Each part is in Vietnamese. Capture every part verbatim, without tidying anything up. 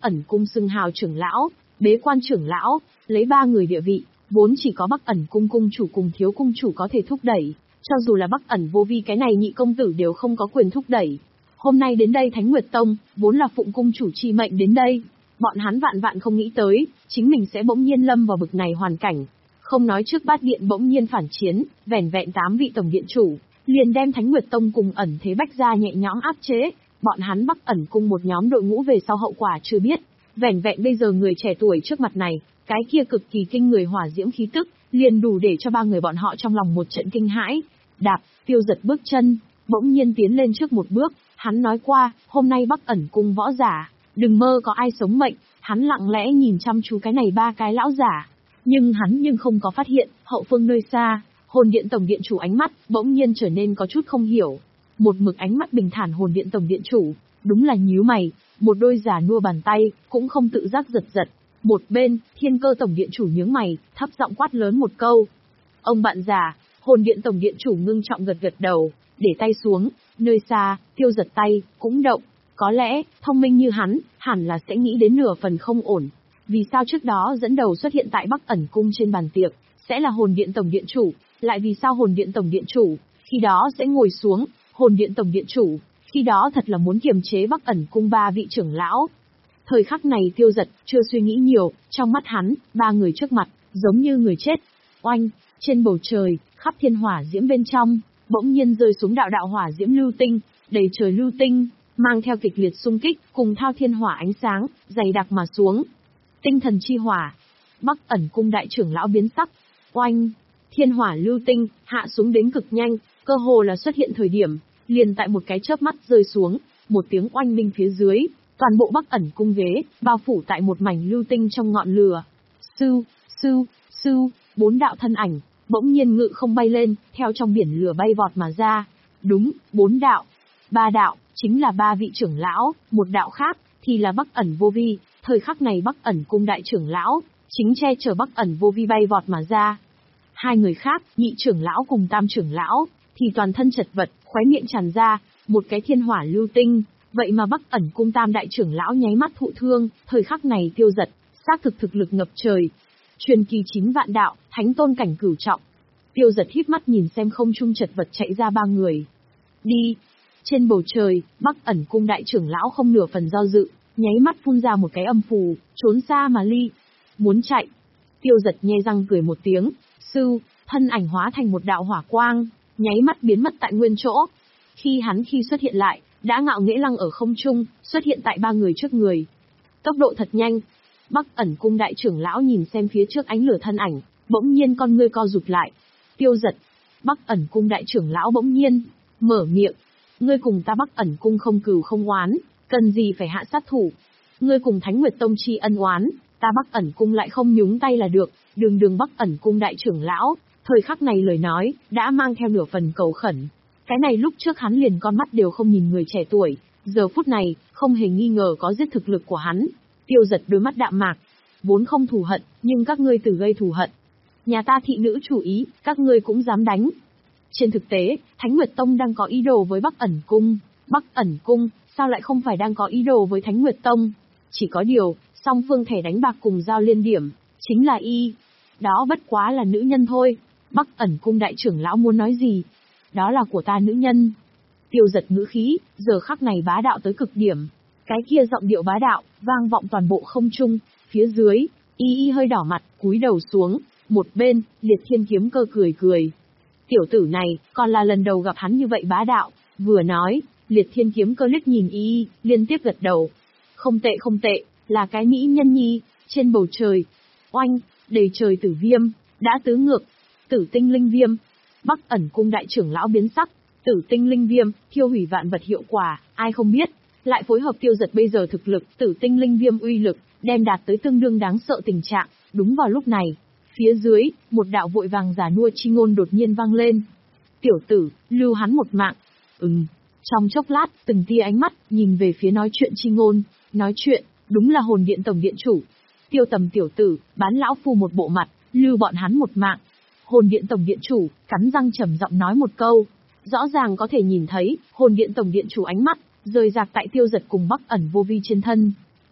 Ẩn Cung xưng hào trưởng lão, bế quan trưởng lão, lấy ba người địa vị, vốn chỉ có Bắc Ẩn Cung cung chủ cùng thiếu cung chủ có thể thúc đẩy, cho dù là Bắc Ẩn Vô Vi cái này nhị công tử đều không có quyền thúc đẩy. Hôm nay đến đây Thánh Nguyệt Tông, vốn là phụng cung chủ chi mệnh đến đây, bọn hắn vạn vạn không nghĩ tới, chính mình sẽ bỗng nhiên lâm vào bực này hoàn cảnh. Không nói trước Bát Điện bỗng nhiên phản chiến, vẻn vẹn tám vị tổng điện chủ, liền đem Thánh Nguyệt Tông cùng Ẩn Thế Bách gia nhẹ nhõm áp chế, bọn hắn Bắc Ẩn Cung một nhóm đội ngũ về sau hậu quả chưa biết, vẻn vẹn bây giờ người trẻ tuổi trước mặt này, cái kia cực kỳ kinh người hỏa diễm khí tức, liền đủ để cho ba người bọn họ trong lòng một trận kinh hãi. Đạp, Tiêu Giật bước chân, bỗng nhiên tiến lên trước một bước, hắn nói qua, hôm nay Bắc Ẩn Cung võ giả, đừng mơ có ai sống mệnh, hắn lặng lẽ nhìn chăm chú cái này ba cái lão giả. Nhưng hắn nhưng không có phát hiện, hậu phương nơi xa, Hồn Điện Tổng Điện Chủ ánh mắt, bỗng nhiên trở nên có chút không hiểu. Một mực ánh mắt bình thản Hồn Điện Tổng Điện Chủ, đúng là nhíu mày, một đôi giả nua bàn tay, cũng không tự giác giật giật. Một bên, Thiên Cơ Tổng Điện Chủ nhướng mày, thấp giọng quát lớn một câu. Ông bạn già, Hồn Điện Tổng Điện Chủ ngưng trọng gật gật đầu, để tay xuống, nơi xa, Tiêu Giật tay, cũng động. Có lẽ, thông minh như hắn, hẳn là sẽ nghĩ đến nửa phần không ổn. Vì sao trước đó dẫn đầu xuất hiện tại Bắc Ẩn Cung trên bàn tiệc, sẽ là Hồn Điện Tổng Điện Chủ, lại vì sao Hồn Điện Tổng Điện Chủ, khi đó sẽ ngồi xuống, Hồn Điện Tổng Điện Chủ, khi đó thật là muốn kiềm chế Bắc Ẩn Cung ba vị trưởng lão. Thời khắc này Tiêu Giật, chưa suy nghĩ nhiều, trong mắt hắn, ba người trước mặt, giống như người chết. Oanh, trên bầu trời, khắp thiên hỏa diễm bên trong, bỗng nhiên rơi xuống đạo đạo hỏa diễm lưu tinh, đầy trời lưu tinh, mang theo kịch liệt xung kích, cùng thao thiên hỏa ánh sáng, dày đặc mà xuống. Tinh thần chi hỏa. Bắc Ẩn Cung đại trưởng lão biến sắc. Oanh, thiên hỏa lưu tinh, hạ xuống đến cực nhanh, cơ hồ là xuất hiện thời điểm, liền tại một cái chớp mắt rơi xuống, một tiếng oanh minh phía dưới, toàn bộ Bắc Ẩn Cung ghế, bao phủ tại một mảnh lưu tinh trong ngọn lửa. Sưu, sưu, sưu, bốn đạo thân ảnh, bỗng nhiên ngự không bay lên, theo trong biển lửa bay vọt mà ra. Đúng, bốn đạo. Ba đạo, chính là ba vị trưởng lão, một đạo khác, thì là Bắc Ẩn Vô Vi. Thời khắc này Bắc Ẩn Cung đại trưởng lão, chính che chở Bắc Ẩn Vô Vi bay vọt mà ra. Hai người khác, nhị trưởng lão cùng tam trưởng lão, thì toàn thân chật vật, khóe miệng tràn ra, một cái thiên hỏa lưu tinh. Vậy mà Bắc Ẩn Cung tam đại trưởng lão nháy mắt thụ thương, thời khắc này Tiêu Giật, xác thực thực lực ngập trời. Truyền kỳ chín vạn đạo, thánh tôn cảnh cửu trọng. Tiêu Giật híp mắt nhìn xem không trung chật vật chạy ra ba người. Đi! Trên bầu trời, Bắc Ẩn Cung đại trưởng lão không nửa phần do dự, nháy mắt phun ra một cái âm phù, trốn xa mà ly. Muốn chạy. Tiêu Giật nhe răng cười một tiếng, sưu, thân ảnh hóa thành một đạo hỏa quang, nháy mắt biến mất tại nguyên chỗ. Khi hắn khi xuất hiện lại, đã ngạo nghễ lăng ở không trung, xuất hiện tại ba người trước người. Tốc độ thật nhanh. Bắc Ẩn Cung đại trưởng lão nhìn xem phía trước ánh lửa thân ảnh, bỗng nhiên con ngươi co rụt lại. Tiêu Giật. Bắc Ẩn Cung đại trưởng lão bỗng nhiên mở miệng. Ngươi cùng ta Bắc Ẩn Cung không cừu không oán, cần gì phải hạ sát thủ. Ngươi cùng Thánh Nguyệt Tông chi ân oán, ta Bắc Ẩn Cung lại không nhúng tay là được. Đường đường Bắc Ẩn Cung đại trưởng lão, thời khắc này lời nói, đã mang theo nửa phần cầu khẩn. Cái này lúc trước hắn liền con mắt đều không nhìn người trẻ tuổi, giờ phút này, không hề nghi ngờ có giết thực lực của hắn. Tiêu Giật đôi mắt đạm mạc, vốn không thù hận, nhưng các ngươi từ gây thù hận. Nhà ta thị nữ chủ ý, các ngươi cũng dám đánh. Trên thực tế, Thánh Nguyệt Tông đang có ý đồ với Bắc Ẩn Cung. Bắc Ẩn Cung, sao lại không phải đang có ý đồ với Thánh Nguyệt Tông? Chỉ có điều, song phương thẻ đánh bạc cùng giao liên điểm, chính là y. Đó bất quá là nữ nhân thôi. Bắc Ẩn Cung đại trưởng lão muốn nói gì? Đó là của ta nữ nhân. Tiêu Giật ngữ khí, giờ khắc này bá đạo tới cực điểm. Cái kia giọng điệu bá đạo, vang vọng toàn bộ không trung. Phía dưới, y y hơi đỏ mặt, cúi đầu xuống. Một bên, Liệt Thiên Kiếm Cơ cười cười. Tiểu tử này, còn là lần đầu gặp hắn như vậy bá đạo. Vừa nói, Liệt Thiên Kiếm Cơ liếc nhìn y y, liên tiếp gật đầu. Không tệ không tệ, là cái mỹ nhân nhi. Trên bầu trời, oanh, đầy trời tử viêm, đã tứ ngược. Tử tinh linh viêm. Bắc Ẩn Cung đại trưởng lão biến sắc. Tử tinh linh viêm, thiêu hủy vạn vật hiệu quả, ai không biết. Lại phối hợp Tiêu Giật bây giờ thực lực, tử tinh linh viêm uy lực, đem đạt tới tương đương đáng sợ tình trạng. Đúng vào lúc này, phía dưới, một đạo vội vàng giả nua chi ngôn đột nhiên vang lên. Tiểu tử, lưu hắn một mạng. Ừm. Trong chốc lát, từng tia ánh mắt, nhìn về phía nói chuyện chi ngôn. Nói chuyện, đúng là Hồn Điện Tổng Điện Chủ. Tiêu Tầm tiểu tử, bán lão phu một bộ mặt, lưu bọn hắn một mạng. Hồn Điện Tổng Điện Chủ, cắn răng trầm giọng nói một câu. Rõ ràng có thể nhìn thấy, Hồn Điện Tổng Điện Chủ ánh mắt, rời rạc tại Tiêu Giật cùng Bắc Ẩn Vô Vi trên thân.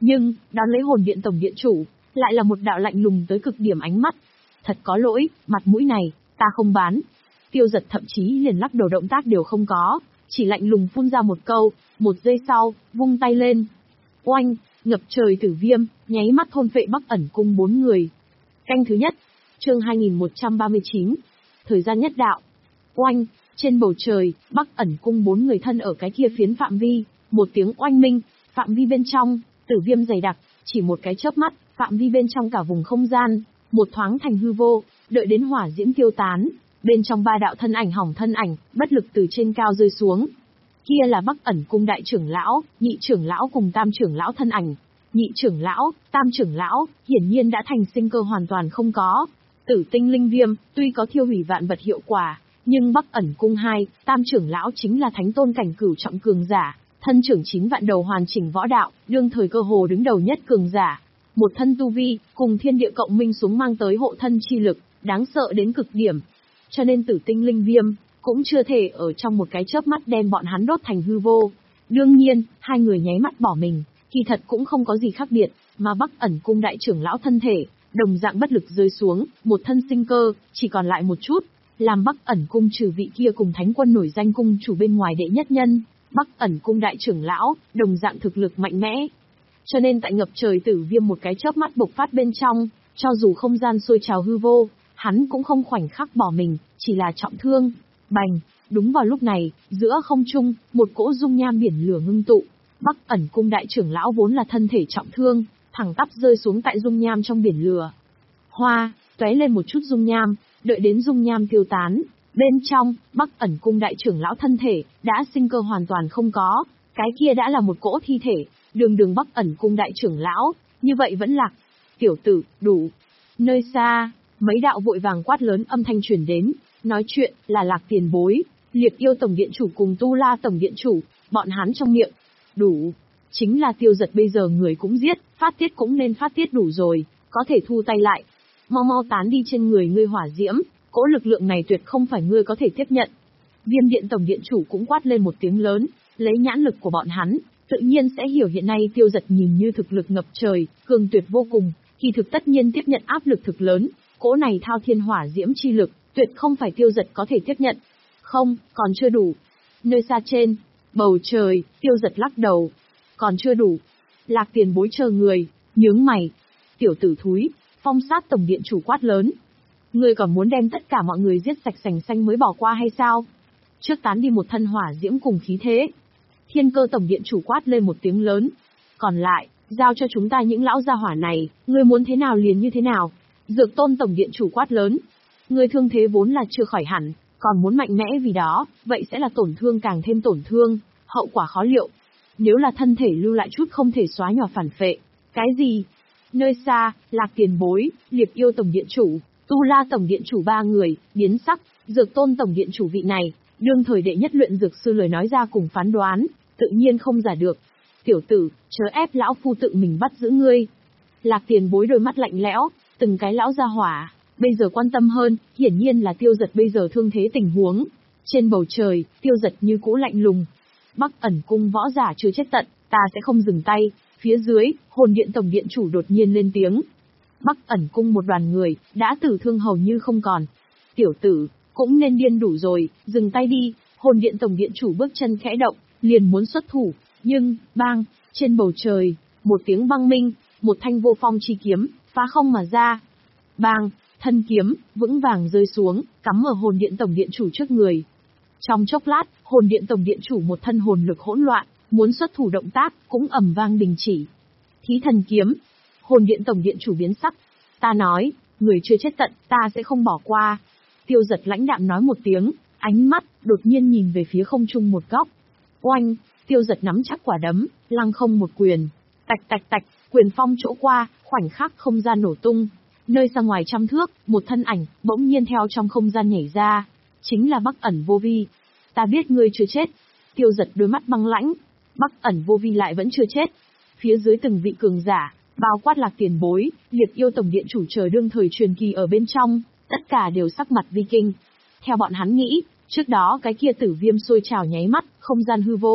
Nhưng, đón lấy hồn điện tổng điện chủ, lại là một đạo lạnh lùng tới cực điểm ánh mắt. Thật có lỗi, mặt mũi này, ta không bán. Tiêu Giật thậm chí liền lắc đầu động tác đều không có, chỉ lạnh lùng phun ra một câu, một giây sau, vung tay lên. Oanh, ngập trời tử viêm, nháy mắt thôn phệ Bắc Ẩn Cung bốn người. Canh thứ nhất, chương hai nghìn một trăm ba mươi chín, thời gian nhất đạo. Oanh, trên bầu trời, Bắc Ẩn Cung bốn người thân ở cái kia phiến phạm vi, một tiếng oanh minh, phạm vi bên trong, tử viêm dày đặc, chỉ một cái chớp mắt, phạm vi bên trong cả vùng không gian, một thoáng thành hư vô, đợi đến hỏa diễm tiêu tán, bên trong ba đạo thân ảnh hỏng thân ảnh, bất lực từ trên cao rơi xuống. Kia là Bắc Ẩn Cung đại trưởng lão, nhị trưởng lão cùng tam trưởng lão thân ảnh. Nhị trưởng lão, tam trưởng lão, hiển nhiên đã thành sinh cơ hoàn toàn không có. Tử tinh linh viêm, tuy có thiêu hủy vạn vật hiệu quả, nhưng Bắc Ẩn Cung hai, tam trưởng lão chính là thánh tôn cảnh cửu trọng cường giả, thân trưởng chín vạn đầu hoàn chỉnh võ đạo, đương thời cơ hồ đứng đầu nhất cường giả. Một thân tu vi, cùng thiên địa cộng minh xuống mang tới hộ thân chi lực, đáng sợ đến cực điểm. Cho nên tử tinh linh viêm, cũng chưa thể ở trong một cái chớp mắt đem bọn hắn đốt thành hư vô. Đương nhiên, hai người nháy mắt bỏ mình, kỳ thật cũng không có gì khác biệt, mà Bắc Ẩn Cung đại trưởng lão thân thể, đồng dạng bất lực rơi xuống, một thân sinh cơ, chỉ còn lại một chút, làm Bắc Ẩn Cung trừ vị kia cùng thánh quân nổi danh cung chủ bên ngoài đệ nhất nhân, Bắc Ẩn Cung đại trưởng lão, đồng dạng thực lực mạnh mẽ. Cho nên tại ngập trời tử viêm một cái chớp mắt bộc phát bên trong, cho dù không gian sôi trào hư vô, hắn cũng không khoảnh khắc bỏ mình, chỉ là trọng thương. Bành, đúng vào lúc này, giữa không trung, một cỗ dung nham biển lửa ngưng tụ. Bắc Ẩn Cung đại trưởng lão vốn là thân thể trọng thương, thẳng tắp rơi xuống tại dung nham trong biển lửa. Hoa, tóe lên một chút dung nham, đợi đến dung nham tiêu tán, bên trong, Bắc Ẩn Cung đại trưởng lão thân thể, đã sinh cơ hoàn toàn không có, cái kia đã là một cỗ thi thể, đường đường Bắc Ẩn Cung đại trưởng lão, như vậy vẫn lạc. Tiểu tử, đủ. Nơi xa, mấy đạo vội vàng quát lớn âm thanh truyền đến, nói chuyện là Lạc Tiền Bối, Liệt Yêu tổng điện chủ cùng Tu La tổng điện chủ, bọn hắn trong miệng. Đủ. Chính là Tiêu Giật bây giờ người cũng giết, phát tiết cũng nên phát tiết đủ rồi, có thể thu tay lại. Mau mau tán đi trên người ngươi hỏa diễm, cỗ lực lượng này tuyệt không phải ngươi có thể tiếp nhận. Viêm Điện tổng điện chủ cũng quát lên một tiếng lớn, lấy nhãn lực của bọn hắn, tự nhiên sẽ hiểu hiện nay Tiêu Giật nhìn như thực lực ngập trời, cường tuyệt vô cùng, kỳ thực tất nhiên tiếp nhận áp lực thực lớn, cỗ này thao thiên hỏa diễm chi lực, tuyệt không phải Tiêu Giật có thể tiếp nhận. Không, còn chưa đủ. Nơi xa trên, bầu trời, Tiêu Giật lắc đầu. Còn chưa đủ. Lạc Tiền Bối chờ người, nhướng mày. Tiểu tử thúi, Phong Sát tổng điện chủ quát lớn. Ngươi còn muốn đem tất cả mọi người giết sạch sành xanh mới bỏ qua hay sao? Trước tán đi một thân hỏa diễm cùng khí thế. Thiên Cơ tổng điện chủ quát lên một tiếng lớn. Còn lại, giao cho chúng ta những lão gia hỏa này, ngươi muốn thế nào liền như thế nào. Dược Tôn tổng điện chủ quát lớn. Ngươi thương thế vốn là chưa khỏi hẳn, còn muốn mạnh mẽ vì đó, vậy sẽ là tổn thương càng thêm tổn thương, hậu quả khó liệu. Nếu là thân thể lưu lại chút không thể xóa nhòa phản phệ. Cái gì? Nơi xa, Lạc Tiền Bối, Liệt Yêu tổng điện chủ, Tu La tổng điện chủ ba người, biến sắc, Dược Tôn tổng điện chủ vị này, đương thời đệ nhất luyện dược sư lời nói ra cùng phán đoán, tự nhiên không giả được. Tiểu tử, chớ ép lão phu tự mình bắt giữ ngươi. Lạc Tiền Bối đôi mắt lạnh lẽo, từng cái lão gia hỏa, bây giờ quan tâm hơn, hiển nhiên là Tiêu Giật bây giờ thương thế tình huống. Trên bầu trời, Tiêu Giật như cũ lạnh lùng. Bắc Ẩn Cung võ giả chưa chết tận, ta sẽ không dừng tay. Phía dưới, Hồn Điện tổng điện chủ đột nhiên lên tiếng. Bắc Ẩn Cung một đoàn người, đã tử thương hầu như không còn. Tiểu tử, cũng nên điên đủ rồi, dừng tay đi. Hồn Điện tổng điện chủ bước chân khẽ động, liền muốn xuất thủ, nhưng, bang, trên bầu trời, một tiếng băng minh, một thanh vô phong chi kiếm, phá không mà ra. Bang, thân kiếm, vững vàng rơi xuống, cắm ở Hồn Điện tổng điện chủ trước người. Trong chốc lát, Hồn Điện tổng điện chủ một thân hồn lực hỗn loạn, muốn xuất thủ động tác, cũng ầm vang đình chỉ. Thí thần kiếm. Hồn Điện tổng điện chủ biến sắc. Ta nói, người chưa chết tận, ta sẽ không bỏ qua. Tiêu Giật lãnh đạm nói một tiếng, ánh mắt, đột nhiên nhìn về phía không trung một góc. Oanh, Tiêu Giật nắm chắc quả đấm, lăng không một quyền. Tạch tạch tạch, quyền phong chỗ qua, khoảnh khắc không gian nổ tung. Nơi xa ngoài trăm thước, một thân ảnh, bỗng nhiên theo trong không gian nhảy ra. Chính là Bắc Ẩn Vô Vi. Ta biết ngươi chưa chết. Tiêu Giật đôi mắt băng lãnh. Bắc Ẩn Vô Vi lại vẫn chưa chết. Phía dưới từng vị cường giả, bao quát Lạc Tiền Bối, Liệt Yêu tổng điện chủ trời đương thời truyền kỳ ở bên trong, tất cả đều sắc mặt vi kinh. Theo bọn hắn nghĩ, trước đó cái kia tử viêm sôi trào nháy mắt, không gian hư vô.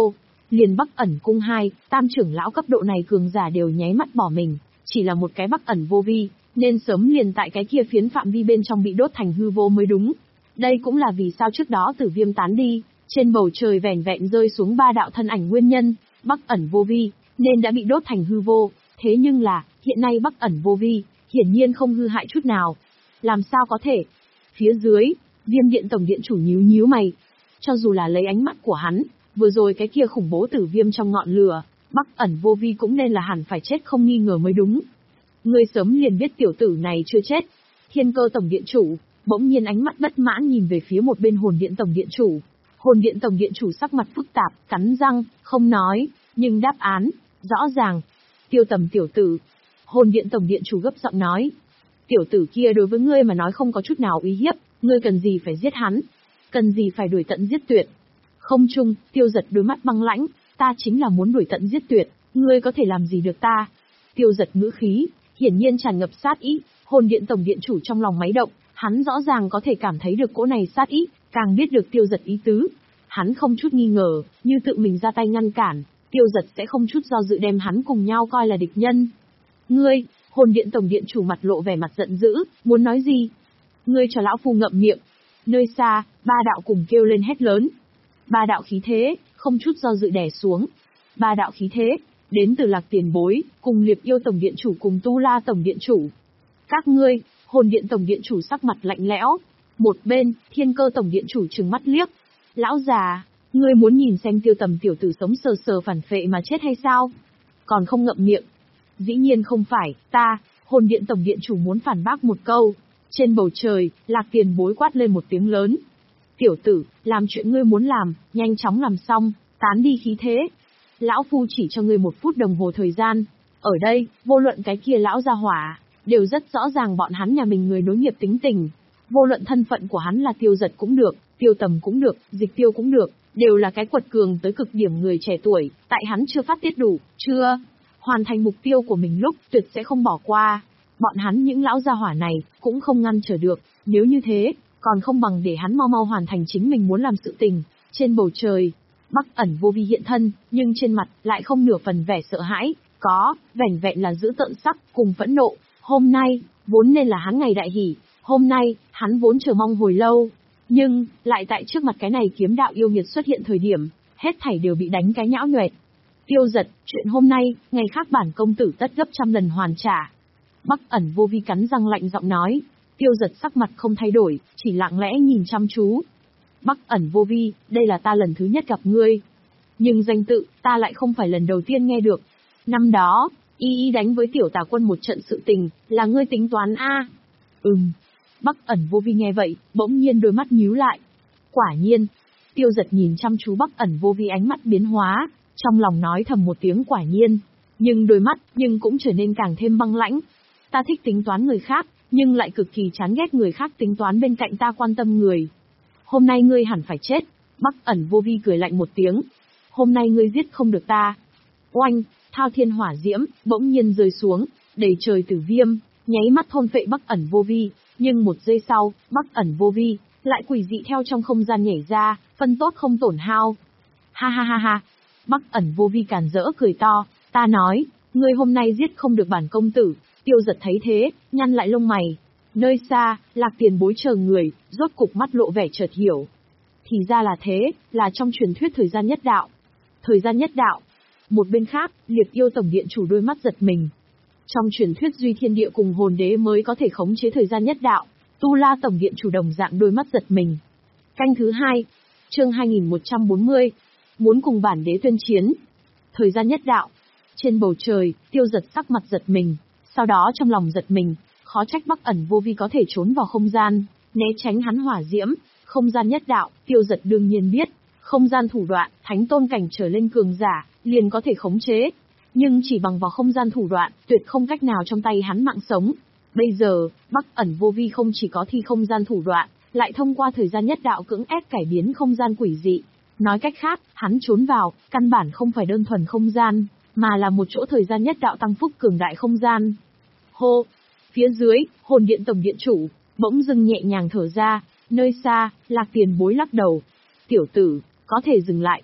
Liền Bắc ẩn cung hai, tam trưởng lão cấp độ này cường giả đều nháy mắt bỏ mình, chỉ là một cái Bắc ẩn vô vi, nên sớm liền tại cái kia phiến phạm vi bên trong bị đốt thành hư vô mới đúng. Đây cũng là vì sao trước đó Tử Viêm tán đi, trên bầu trời vẻn vẹn rơi xuống ba đạo thân ảnh nguyên nhân, Bắc ẩn vô vi, nên đã bị đốt thành hư vô, thế nhưng là, hiện nay Bắc ẩn vô vi, hiển nhiên không hư hại chút nào. Làm sao có thể? Phía dưới, Viêm Điện tổng điện chủ nhíu nhíu mày. Cho dù là lấy ánh mắt của hắn, vừa rồi cái kia khủng bố tử viêm trong ngọn lửa, Bắc ẩn vô vi cũng nên là hẳn phải chết không nghi ngờ mới đúng. Ngươi sớm liền biết tiểu tử này chưa chết. Thiên Cơ tổng điện chủ, bỗng nhiên ánh mắt bất mãn nhìn về phía một bên Hồn Điện tổng điện chủ. Hồn Điện tổng điện chủ sắc mặt phức tạp, cắn răng, không nói, nhưng đáp án, rõ ràng. Tiêu Tầm tiểu tử. Hồn Điện tổng điện chủ gấp giọng nói. Tiểu tử kia đối với ngươi mà nói không có chút nào uy hiếp, ngươi cần gì phải giết hắn? Cần gì phải đuổi tận giết tuyệt? Không chung, Tiêu Giật đôi mắt băng lãnh, ta chính là muốn đuổi tận giết tuyệt, ngươi có thể làm gì được ta? Tiêu Giật ngữ khí, hiển nhiên tràn ngập sát ý, Hồn Điện tổng điện chủ trong lòng máy động, hắn rõ ràng có thể cảm thấy được cỗ này sát ý, càng biết được Tiêu Giật ý tứ. Hắn không chút nghi ngờ, như tự mình ra tay ngăn cản, Tiêu Giật sẽ không chút do dự đem hắn cùng nhau coi là địch nhân. Ngươi, Hồn Điện tổng điện chủ mặt lộ vẻ mặt giận dữ, muốn nói gì? Ngươi cho lão phu ngậm miệng. Nơi xa, ba đạo cùng kêu lên hét lớn. Ba đạo khí thế, không chút do dự đè xuống. Ba đạo khí thế, đến từ Lạc Tiền Bối, cùng Liệp Yêu tổng điện chủ cùng Tu La tổng điện chủ. Các ngươi, Hồn Điện tổng điện chủ sắc mặt lạnh lẽo. Một bên, Thiên Cơ tổng điện chủ trừng mắt liếc. Lão già, ngươi muốn nhìn xem Tiêu Tầm tiểu tử sống sờ sờ phản phệ mà chết hay sao? Còn không ngậm miệng. Dĩ nhiên không phải, ta, Hồn Điện tổng điện chủ muốn phản bác một câu. Trên bầu trời, Lạc Tiền Bối quát lên một tiếng lớn. Tiểu tử, làm chuyện ngươi muốn làm, nhanh chóng làm xong, tán đi khí thế. Lão phu chỉ cho ngươi một phút đồng hồ thời gian. Ở đây, vô luận cái kia lão gia hỏa, đều rất rõ ràng bọn hắn nhà mình người nối nghiệp tính tình. Vô luận thân phận của hắn là Tiêu Giật cũng được, Tiêu Tầm cũng được, Dịch Tiêu cũng được, đều là cái quật cường tới cực điểm người trẻ tuổi, tại hắn chưa phát tiết đủ, chưa hoàn thành mục tiêu của mình lúc, tuyệt sẽ không bỏ qua. Bọn hắn những lão gia hỏa này, cũng không ngăn trở được, nếu như thế, còn không bằng để hắn mau mau hoàn thành chính mình muốn làm sự tình. Trên bầu trời, Bắc ẩn vô vi hiện thân, nhưng trên mặt, lại không nửa phần vẻ sợ hãi, có, vẻn vẹn là giữ tợn sắc, cùng phẫn nộ. Hôm nay, vốn nên là hắn ngày đại hỷ, hôm nay, hắn vốn chờ mong hồi lâu. Nhưng, lại tại trước mặt cái này kiếm đạo yêu nghiệt xuất hiện thời điểm, hết thảy đều bị đánh cái nhão nhoẹt. Tiêu Giật, chuyện hôm nay, ngày khác bản công tử tất gấp trăm lần hoàn trả. Bắc ẩn vô vi cắn răng lạnh giọng nói. Tiêu Giật sắc mặt không thay đổi, chỉ lặng lẽ nhìn chăm chú. Bắc ẩn vô vi, đây là ta lần thứ nhất gặp ngươi. Nhưng danh tự, ta lại không phải lần đầu tiên nghe được. Năm đó, y y đánh với tiểu tà quân một trận sự tình, là ngươi tính toán a? À? Ừm. Bắc ẩn vô vi nghe vậy, bỗng nhiên đôi mắt nhíu lại. Quả nhiên. Tiêu Giật nhìn chăm chú Bắc ẩn vô vi ánh mắt biến hóa, trong lòng nói thầm một tiếng quả nhiên. Nhưng đôi mắt, nhưng cũng trở nên càng thêm băng lãnh. Ta thích tính toán người khác, nhưng lại cực kỳ chán ghét người khác tính toán bên cạnh ta quan tâm người. Hôm nay ngươi hẳn phải chết. Bắc ẩn vô vi cười lạnh một tiếng. Hôm nay ngươi giết không được ta. Oanh, thao thiên hỏa diễm, bỗng nhiên rơi xuống, đầy trời tử viêm, nháy mắt thôn phệ Bắc ẩn vô vi. Nhưng một giây sau, Bắc ẩn vô vi, lại quỷ dị theo trong không gian nhảy ra, phân tốt không tổn hao. Ha ha ha ha. Bắc ẩn vô vi càn rỡ cười to, ta nói, ngươi hôm nay giết không được bản công tử. Tiêu Giật thấy thế, nhăn lại lông mày. Nơi xa, Lạc Tiền Bối chờ người, rốt cục mắt lộ vẻ chợt hiểu. Thì ra là thế, là trong truyền thuyết thời gian nhất đạo. Thời gian nhất đạo. Một bên khác, Liệp Yêu tổng điện chủ đôi mắt giật mình. Trong truyền thuyết Duy Thiên Địa cùng Hồn Đế mới có thể khống chế thời gian nhất đạo. Tu La tổng điện chủ đồng dạng đôi mắt giật mình. Canh thứ hai, chương hai nghìn một trăm bốn mươi. Muốn cùng bản đế tuyên chiến. Thời gian nhất đạo. Trên bầu trời, Tiêu Giật sắc mặt giật mình. Sau đó trong lòng giật mình, khó trách Bắc ẩn vô vi có thể trốn vào không gian, né tránh hắn hỏa diễm. Không gian nhất đạo, Tiêu Giật đương nhiên biết, không gian thủ đoạn, thánh tôn cảnh trở lên cường giả, liền có thể khống chế. Nhưng chỉ bằng vào không gian thủ đoạn, tuyệt không cách nào trong tay hắn mạng sống. Bây giờ, Bắc ẩn vô vi không chỉ có thi không gian thủ đoạn, lại thông qua thời gian nhất đạo cưỡng ép cải biến không gian quỷ dị. Nói cách khác, hắn trốn vào, căn bản không phải đơn thuần không gian, mà là một chỗ thời gian nhất đạo tăng phúc cường đại không gian. Hô! Phía dưới, Hồn Điện tổng điện chủ, bỗng dưng nhẹ nhàng thở ra, nơi xa, Lạc Tiền Bối lắc đầu. Tiểu tử, có thể dừng lại.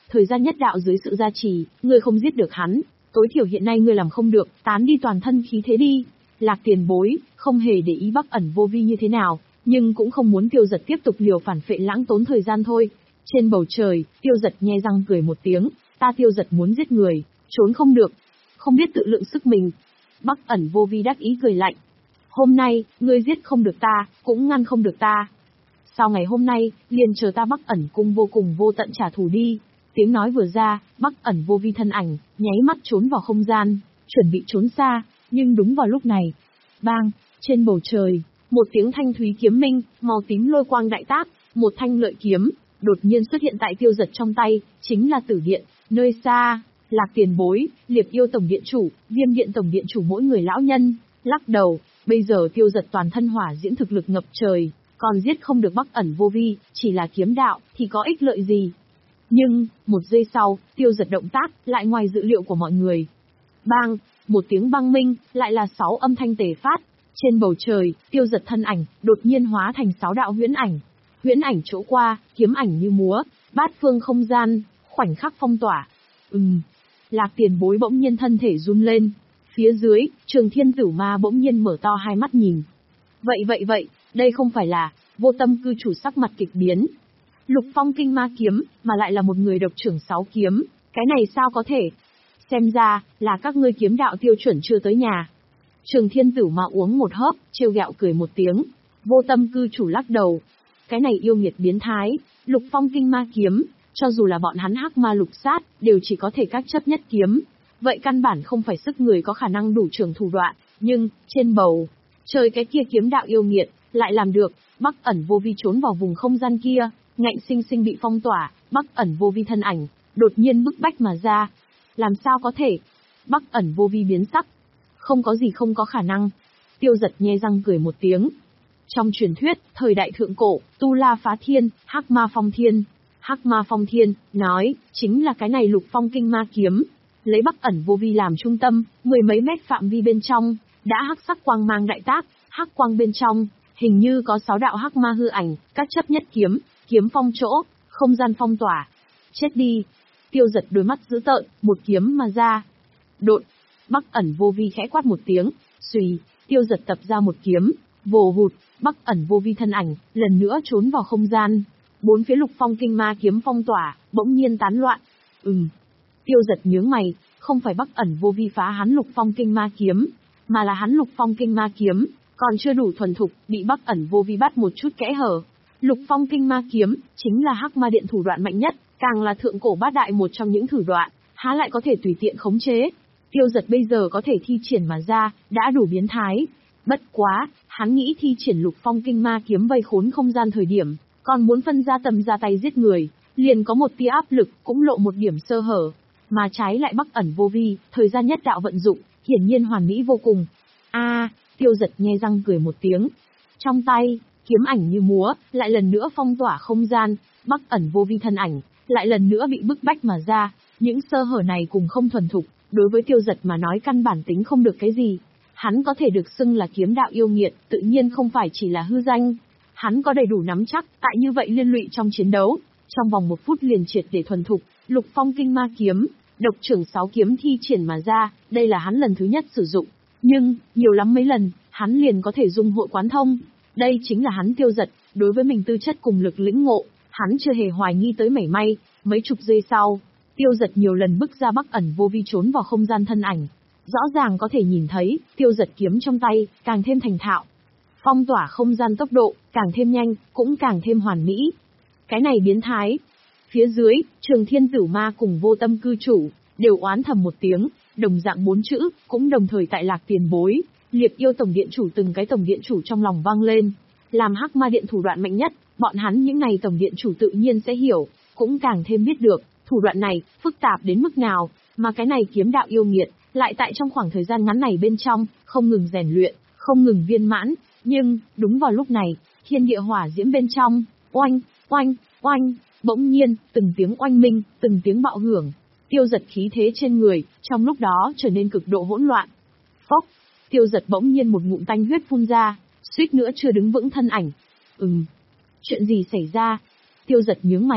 thời gian nhất đạo dưới sự gia trì, ngươi không giết được hắn, tối thiểu hiện nay ngươi làm không được, tán đi toàn thân khí thế đi. Lạc Tiền Bối, không hề để ý Bắc Ẩn Vô Vi như thế nào, nhưng cũng không muốn Tiêu Giật tiếp tục liều phản phệ lãng tốn thời gian thôi. Trên bầu trời, Tiêu Giật nhe răng cười một tiếng, ta Tiêu Giật muốn giết người, trốn không được, không biết tự lượng sức mình. Bắc Ẩn Vô Vi đắc ý cười lạnh. Hôm nay, ngươi giết không được ta, cũng ngăn không được ta. Sau ngày hôm nay, liền chờ ta Bắc Ẩn cung vô cùng vô tận trả thù đi. Tiếng nói vừa ra, Bắc Ẩn Vô Vi thân ảnh, nháy mắt trốn vào không gian, chuẩn bị trốn xa, nhưng đúng vào lúc này. Bang, trên bầu trời, một tiếng thanh thúy kiếm minh, màu tím lôi quang đại tác, một thanh lợi kiếm, đột nhiên xuất hiện tại Tiêu Giật trong tay, chính là Tử Điện, nơi xa. Lạc Tiền Bối, Liệp Yêu Tổng Điện Chủ, Viêm Điện Tổng Điện Chủ mỗi người lão nhân, lắc đầu, bây giờ Tiêu Giật toàn thân hỏa diễm thực lực ngập trời, còn giết không được Bắc Ẩn Vô Vi, chỉ là kiếm đạo, thì có ích lợi gì. Nhưng, một giây sau, Tiêu Giật động tác, lại ngoài dự liệu của mọi người. Bang, một tiếng băng minh, lại là sáu âm thanh tề phát. Trên bầu trời, Tiêu Giật thân ảnh, đột nhiên hóa thành sáu đạo huyễn ảnh. Huyễn ảnh chỗ qua, kiếm ảnh như múa, bát phương không gian, khoảnh khắc phong tỏa. Ừm. Lạc Tiền Bối bỗng nhiên thân thể run lên. Phía dưới, Trường Thiên Tử Ma bỗng nhiên mở to hai mắt nhìn. Vậy vậy vậy, đây không phải là Vô Tâm cư chủ sắc mặt kịch biến. Lục Phong Kinh Ma kiếm, mà lại là một người độc trưởng sáu kiếm, cái này sao có thể? Xem ra, là các ngươi kiếm đạo tiêu chuẩn chưa tới nhà. Trường Thiên Tử Ma uống một hớp, trêu ghẹo cười một tiếng. Vô Tâm cư chủ lắc đầu. Cái này yêu nghiệt biến thái, Lục Phong Kinh Ma kiếm, cho dù là bọn hắn hắc ma lục sát, đều chỉ có thể các chấp nhất kiếm. Vậy căn bản không phải sức người có khả năng đủ trưởng thủ đoạn, nhưng, trên bầu trời cái kia kiếm đạo yêu nghiệt, lại làm được. Bắc Ẩn Vô Vi trốn vào vùng không gian kia, ngạnh sinh sinh bị phong tỏa, Bắc Ẩn Vô Vi thân ảnh, đột nhiên bức bách mà ra. Làm sao có thể? Bắc Ẩn Vô Vi biến sắc. Không có gì không có khả năng. Tiêu Giật nhe răng cười một tiếng. Trong truyền thuyết, thời đại thượng cổ, Tu La Phá Thiên, Hắc Ma Phong Thiên. Hắc Ma Phong Thiên, nói, chính là cái này Lục Phong Kinh Ma kiếm. Lấy Bắc Ẩn Vô Vi làm trung tâm, mười mấy mét phạm vi bên trong, đã hắc sắc quang mang đại tác, hắc quang bên trong, hình như có sáu đạo hắc ma hư ảnh, các chấp nhất kiếm, kiếm phong chỗ, không gian phong tỏa. Chết đi. Tiêu Giật đôi mắt dữ tợn, một kiếm mà ra. Đột. Bắc Ẩn Vô Vi khẽ quát một tiếng, xùy, Tiêu Giật tập ra một kiếm, vồ hụt, Bắc Ẩn Vô Vi thân ảnh, lần nữa trốn vào không gian. Bốn phía Lục Phong Kinh Ma kiếm phong tỏa, bỗng nhiên tán loạn. Ừm. Tiêu Giật nhướng mày, không phải Bắc Ẩn Vô Vi phá hắn Lục Phong Kinh Ma kiếm, mà là hắn Lục Phong Kinh Ma kiếm, còn chưa đủ thuần thục, bị Bắc Ẩn Vô Vi bắt một chút kẽ hở. Lục Phong Kinh Ma kiếm, chính là Hắc Ma Điện thủ đoạn mạnh nhất, càng là thượng cổ bát đại một trong những thủ đoạn, há lại có thể tùy tiện khống chế. Tiêu Giật bây giờ có thể thi triển mà ra, đã đủ biến thái. Bất quá, hắn nghĩ thi triển Lục Phong Kinh Ma kiếm vây khốn không gian thời điểm, còn muốn phân ra tầm ra tay giết người, liền có một tia áp lực, cũng lộ một điểm sơ hở. Mà trái lại Bắc Ẩn Vô Vi, thời gian nhất đạo vận dụng, hiển nhiên hoàn mỹ vô cùng. A, à, Tiêu Giật nhe răng cười một tiếng. Trong tay, kiếm ảnh như múa, lại lần nữa phong tỏa không gian, Bắc Ẩn Vô Vi thân ảnh, lại lần nữa bị bức bách mà ra. Những sơ hở này cùng không thuần thục, đối với Tiêu Giật mà nói căn bản tính không được cái gì. Hắn có thể được xưng là kiếm đạo yêu nghiệt, tự nhiên không phải chỉ là hư danh. Hắn có đầy đủ nắm chắc, tại như vậy liên lụy trong chiến đấu, trong vòng một phút liền triệt để thuần thục, Lục Phong Kinh Ma kiếm, độc trưởng sáu kiếm thi triển mà ra, đây là hắn lần thứ nhất sử dụng. Nhưng, nhiều lắm mấy lần, hắn liền có thể dung hội quán thông. Đây chính là hắn Tiêu Giật, đối với mình tư chất cùng lực lĩnh ngộ, hắn chưa hề hoài nghi tới mảy may. Mấy chục giây sau, Tiêu Giật nhiều lần bức ra Bắc Ẩn Vô Vi trốn vào không gian thân ảnh. Rõ ràng có thể nhìn thấy, Tiêu Giật kiếm trong tay, càng thêm thành thạo. Phong tỏa không gian tốc độ, càng thêm nhanh, cũng càng thêm hoàn mỹ. Cái này biến thái. Phía dưới, Trường Thiên Tử Ma cùng Vô Tâm cư chủ, đều oán thầm một tiếng, đồng dạng bốn chữ, cũng đồng thời tại Lạc Tiền Bối, Liệp Yêu Tổng Điện Chủ từng cái Tổng Điện Chủ trong lòng vang lên. Làm Hắc Ma Điện thủ đoạn mạnh nhất, bọn hắn những này Tổng Điện Chủ tự nhiên sẽ hiểu, cũng càng thêm biết được, thủ đoạn này, phức tạp đến mức nào, mà cái này kiếm đạo yêu nghiệt, lại tại trong khoảng thời gian ngắn này bên trong, không ngừng rèn luyện, không ngừng viên mãn. Nhưng, đúng vào lúc này, thiên địa hỏa diễm bên trong, oanh, oanh, oanh, bỗng nhiên, từng tiếng oanh minh, từng tiếng bạo hưởng. Tiêu Giật khí thế trên người, trong lúc đó trở nên cực độ hỗn loạn. Phốc, Tiêu Giật bỗng nhiên một ngụm tanh huyết phun ra, suýt nữa chưa đứng vững thân ảnh. Ừm, chuyện gì xảy ra? Tiêu Giật nhướng mày,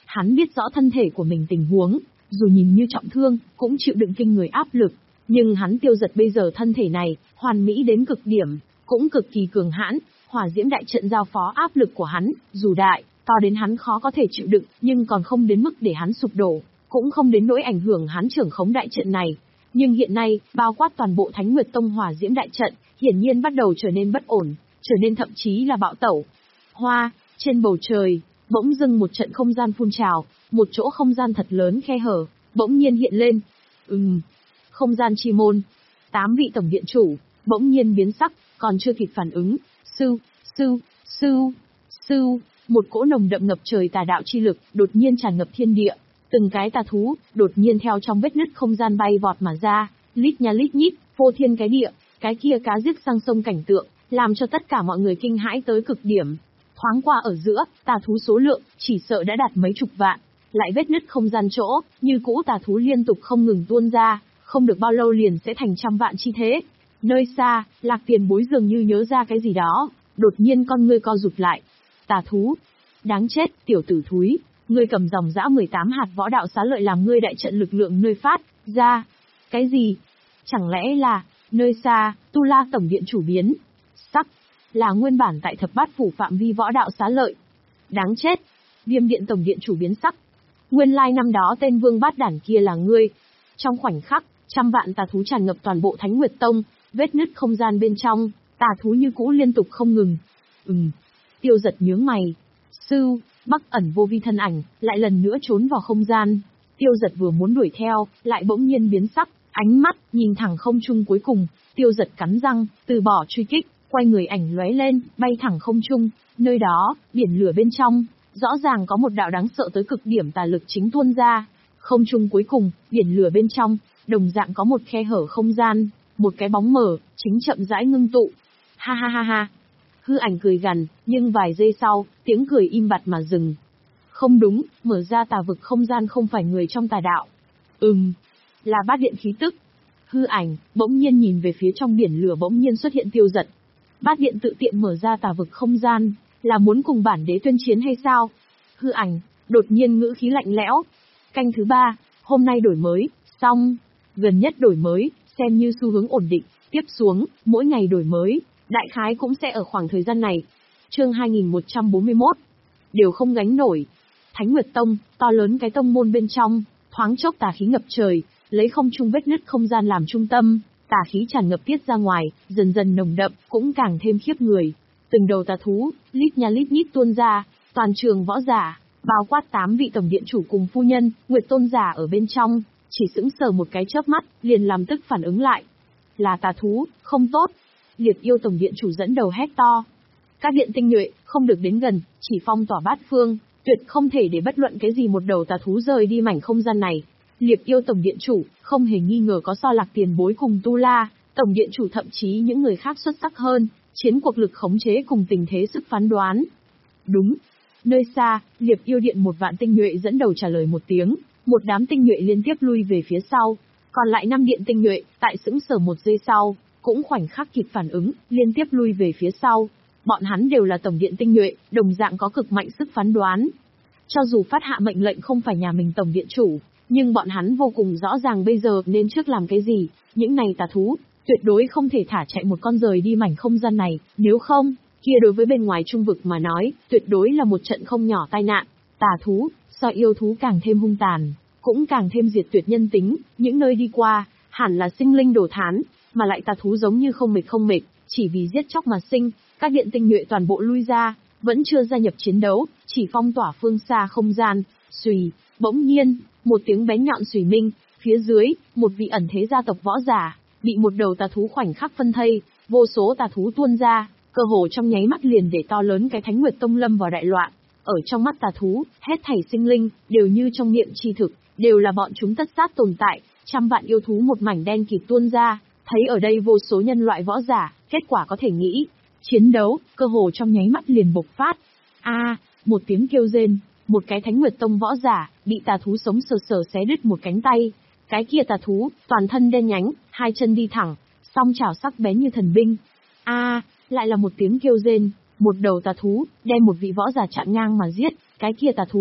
Hắn biết rõ thân thể của mình tình huống, dù nhìn như trọng thương, cũng chịu đựng kinh người áp lực. Nhưng hắn Tiêu Giật bây giờ thân thể này, hoàn mỹ đến cực điểm, cũng cực kỳ cường hãn, hỏa diễm đại trận giao phó áp lực của hắn, dù đại, to đến hắn khó có thể chịu đựng, nhưng còn không đến mức để hắn sụp đổ, cũng không đến nỗi ảnh hưởng hắn trưởng khống đại trận này. Nhưng hiện nay, bao quát toàn bộ Thánh Nguyệt Tông hỏa diễm đại trận, hiển nhiên bắt đầu trở nên bất ổn, trở nên thậm chí là bạo tẩu. Hoa, trên bầu trời, bỗng dưng một trận không gian phun trào, một chỗ không gian thật lớn khe hở, bỗng nhiên hiện lên. Ừm, không gian chi môn. Tám vị tổng điện chủ, bỗng nhiên biến sắc, còn chưa kịp phản ứng. Sư, sư, sư, sư, một cỗ nồng đậm ngập trời tà đạo chi lực, đột nhiên tràn ngập thiên địa. Từng cái tà thú, đột nhiên theo trong vết nứt không gian bay vọt mà ra, lít nha lít nhít, phô thiên cái địa, cái kia cá giết sang sông cảnh tượng, làm cho tất cả mọi người kinh hãi tới cực điểm. Thoáng qua ở giữa, tà thú số lượng, chỉ sợ đã đạt mấy chục vạn, lại vết nứt không gian chỗ, như cũ tà thú liên tục không ngừng tuôn ra, không được bao lâu liền sẽ thành trăm vạn chi thế. Nơi xa, Lạc Tiền Bối dường như nhớ ra cái gì đó, đột nhiên con ngươi co rụt lại. Tà thú, đáng chết, tiểu tử thúi, ngươi cầm dòng dã mười tám hạt võ đạo xá lợi làm ngươi đại trận lực lượng nơi phát ra. Cái gì? Chẳng lẽ là, nơi xa, Tu La tổng điện chủ biến sắc, là nguyên bản tại thập bát phủ phạm vi võ đạo xá lợi. Đáng chết, Viêm Điện tổng điện chủ biến sắc. Nguyên lai năm đó tên Vương Bát Đản kia là ngươi. Trong khoảnh khắc, trăm vạn tà thú tràn ngập toàn bộ Thánh Nguyệt Tông, vết nứt không gian bên trong, tà thú như cũ liên tục không ngừng. Ừm. Tiêu Giật nhướng mày. Sư, Bắc ẩn vô vi thân ảnh, lại lần nữa trốn vào không gian. Tiêu Giật vừa muốn đuổi theo, lại bỗng nhiên biến sắc, ánh mắt nhìn thẳng không trung cuối cùng, Tiêu Giật cắn răng, từ bỏ truy kích, quay người ảnh lóe lên, bay thẳng không trung, nơi đó, biển lửa bên trong, rõ ràng có một đạo đáng sợ tới cực điểm tà lực chính tuôn ra. Không trung cuối cùng, biển lửa bên trong, đồng dạng có một khe hở không gian, một cái bóng mờ, chính chậm rãi ngưng tụ. Ha ha ha ha. Hư ảnh cười gằn, nhưng vài giây sau, tiếng cười im bặt mà dừng. Không đúng, mở ra tà vực không gian không phải người trong tà đạo. Ừm, là bát điện khí tức. Hư ảnh, bỗng nhiên nhìn về phía trong biển lửa bỗng nhiên xuất hiện Tiêu Giật. Bát điện tự tiện mở ra tà vực không gian, là muốn cùng bản đế tuyên chiến hay sao? Hư ảnh, đột nhiên ngữ khí lạnh lẽo. Canh thứ ba, hôm nay đổi mới, xong. Gần nhất đổi mới, xem như xu hướng ổn định, tiếp xuống, mỗi ngày đổi mới, đại khái cũng sẽ ở khoảng thời gian này. Chương hai nghìn một trăm bốn mươi mốt. Đều không gánh nổi. Thánh Nguyệt Tông, to lớn cái tông môn bên trong, thoáng chốc tà khí ngập trời, lấy không trung vết nứt không gian làm trung tâm, tà khí tràn ngập tiết ra ngoài, dần dần nồng đậm, cũng càng thêm khiếp người. Từng đầu tà thú, lít nha lít nhít tuôn ra, toàn trường võ giả, bao quát tám vị tổng điện chủ cùng phu nhân, Nguyệt Tôn giả ở bên trong, chỉ sững sờ một cái chớp mắt, liền làm tức phản ứng lại. Là tà thú, không tốt. Liệt Yêu tổng điện chủ dẫn đầu hét to. Các điện tinh nhuệ, không được đến gần, chỉ phong tỏa bát phương, tuyệt không thể để bất luận cái gì một đầu tà thú rời đi mảnh không gian này. Liệt Yêu tổng điện chủ, không hề nghi ngờ có so Lạc Tiền Bối cùng Tu La, tổng điện chủ thậm chí những người khác xuất sắc hơn, chiến cuộc lực khống chế cùng tình thế sức phán đoán. Đúng. Nơi xa, Liệt Yêu điện một vạn tinh nhuệ dẫn đầu trả lời một tiếng, một đám tinh nhuệ liên tiếp lui về phía sau, còn lại năm điện tinh nhuệ, tại sững sờ một giây sau, cũng khoảnh khắc kịp phản ứng, liên tiếp lui về phía sau. Bọn hắn đều là tổng điện tinh nhuệ, đồng dạng có cực mạnh sức phán đoán. Cho dù phát hạ mệnh lệnh không phải nhà mình tổng điện chủ, nhưng bọn hắn vô cùng rõ ràng bây giờ nên trước làm cái gì. Những này tà thú, tuyệt đối không thể thả chạy một con rời đi mảnh không gian này, nếu không, kia đối với bên ngoài trung vực mà nói, tuyệt đối là một trận không nhỏ tai nạn. Tà thú, so yêu thú càng thêm hung tàn, cũng càng thêm diệt tuyệt nhân tính, những nơi đi qua, hẳn là sinh linh đổ thán, mà lại tà thú giống như không mệt không mệt, chỉ vì giết chóc mà sinh. Các điện tinh nhuệ toàn bộ lui ra, vẫn chưa gia nhập chiến đấu, chỉ phong tỏa phương xa không gian. Xùy, bỗng nhiên, một tiếng bén nhọn xùy minh, phía dưới, một vị ẩn thế gia tộc võ giả, bị một đầu tà thú khoảnh khắc phân thây, vô số tà thú tuôn ra, cơ hồ trong nháy mắt liền để to lớn cái Thánh Nguyệt Tông lâm vào đại loạn. Ở trong mắt tà thú, hết thảy sinh linh, đều như trong miệng chi thực, đều là bọn chúng tất sát tồn tại, trăm vạn yêu thú một mảnh đen kịt tuôn ra, thấy ở đây vô số nhân loại võ giả, kết quả có thể nghĩ. Chiến đấu, cơ hồ trong nháy mắt liền bộc phát. A, à, một tiếng kêu rên, một cái Thánh Nguyệt Tông võ giả, bị tà thú sống sờ sờ xé đứt một cánh tay. Cái kia tà thú, toàn thân đen nhánh, hai chân đi thẳng, song chảo sắc bén như thần binh. A, à, lại là một tiếng kêu rên, một đầu tà thú, đem một vị võ giả chặn ngang mà giết. Cái kia tà thú,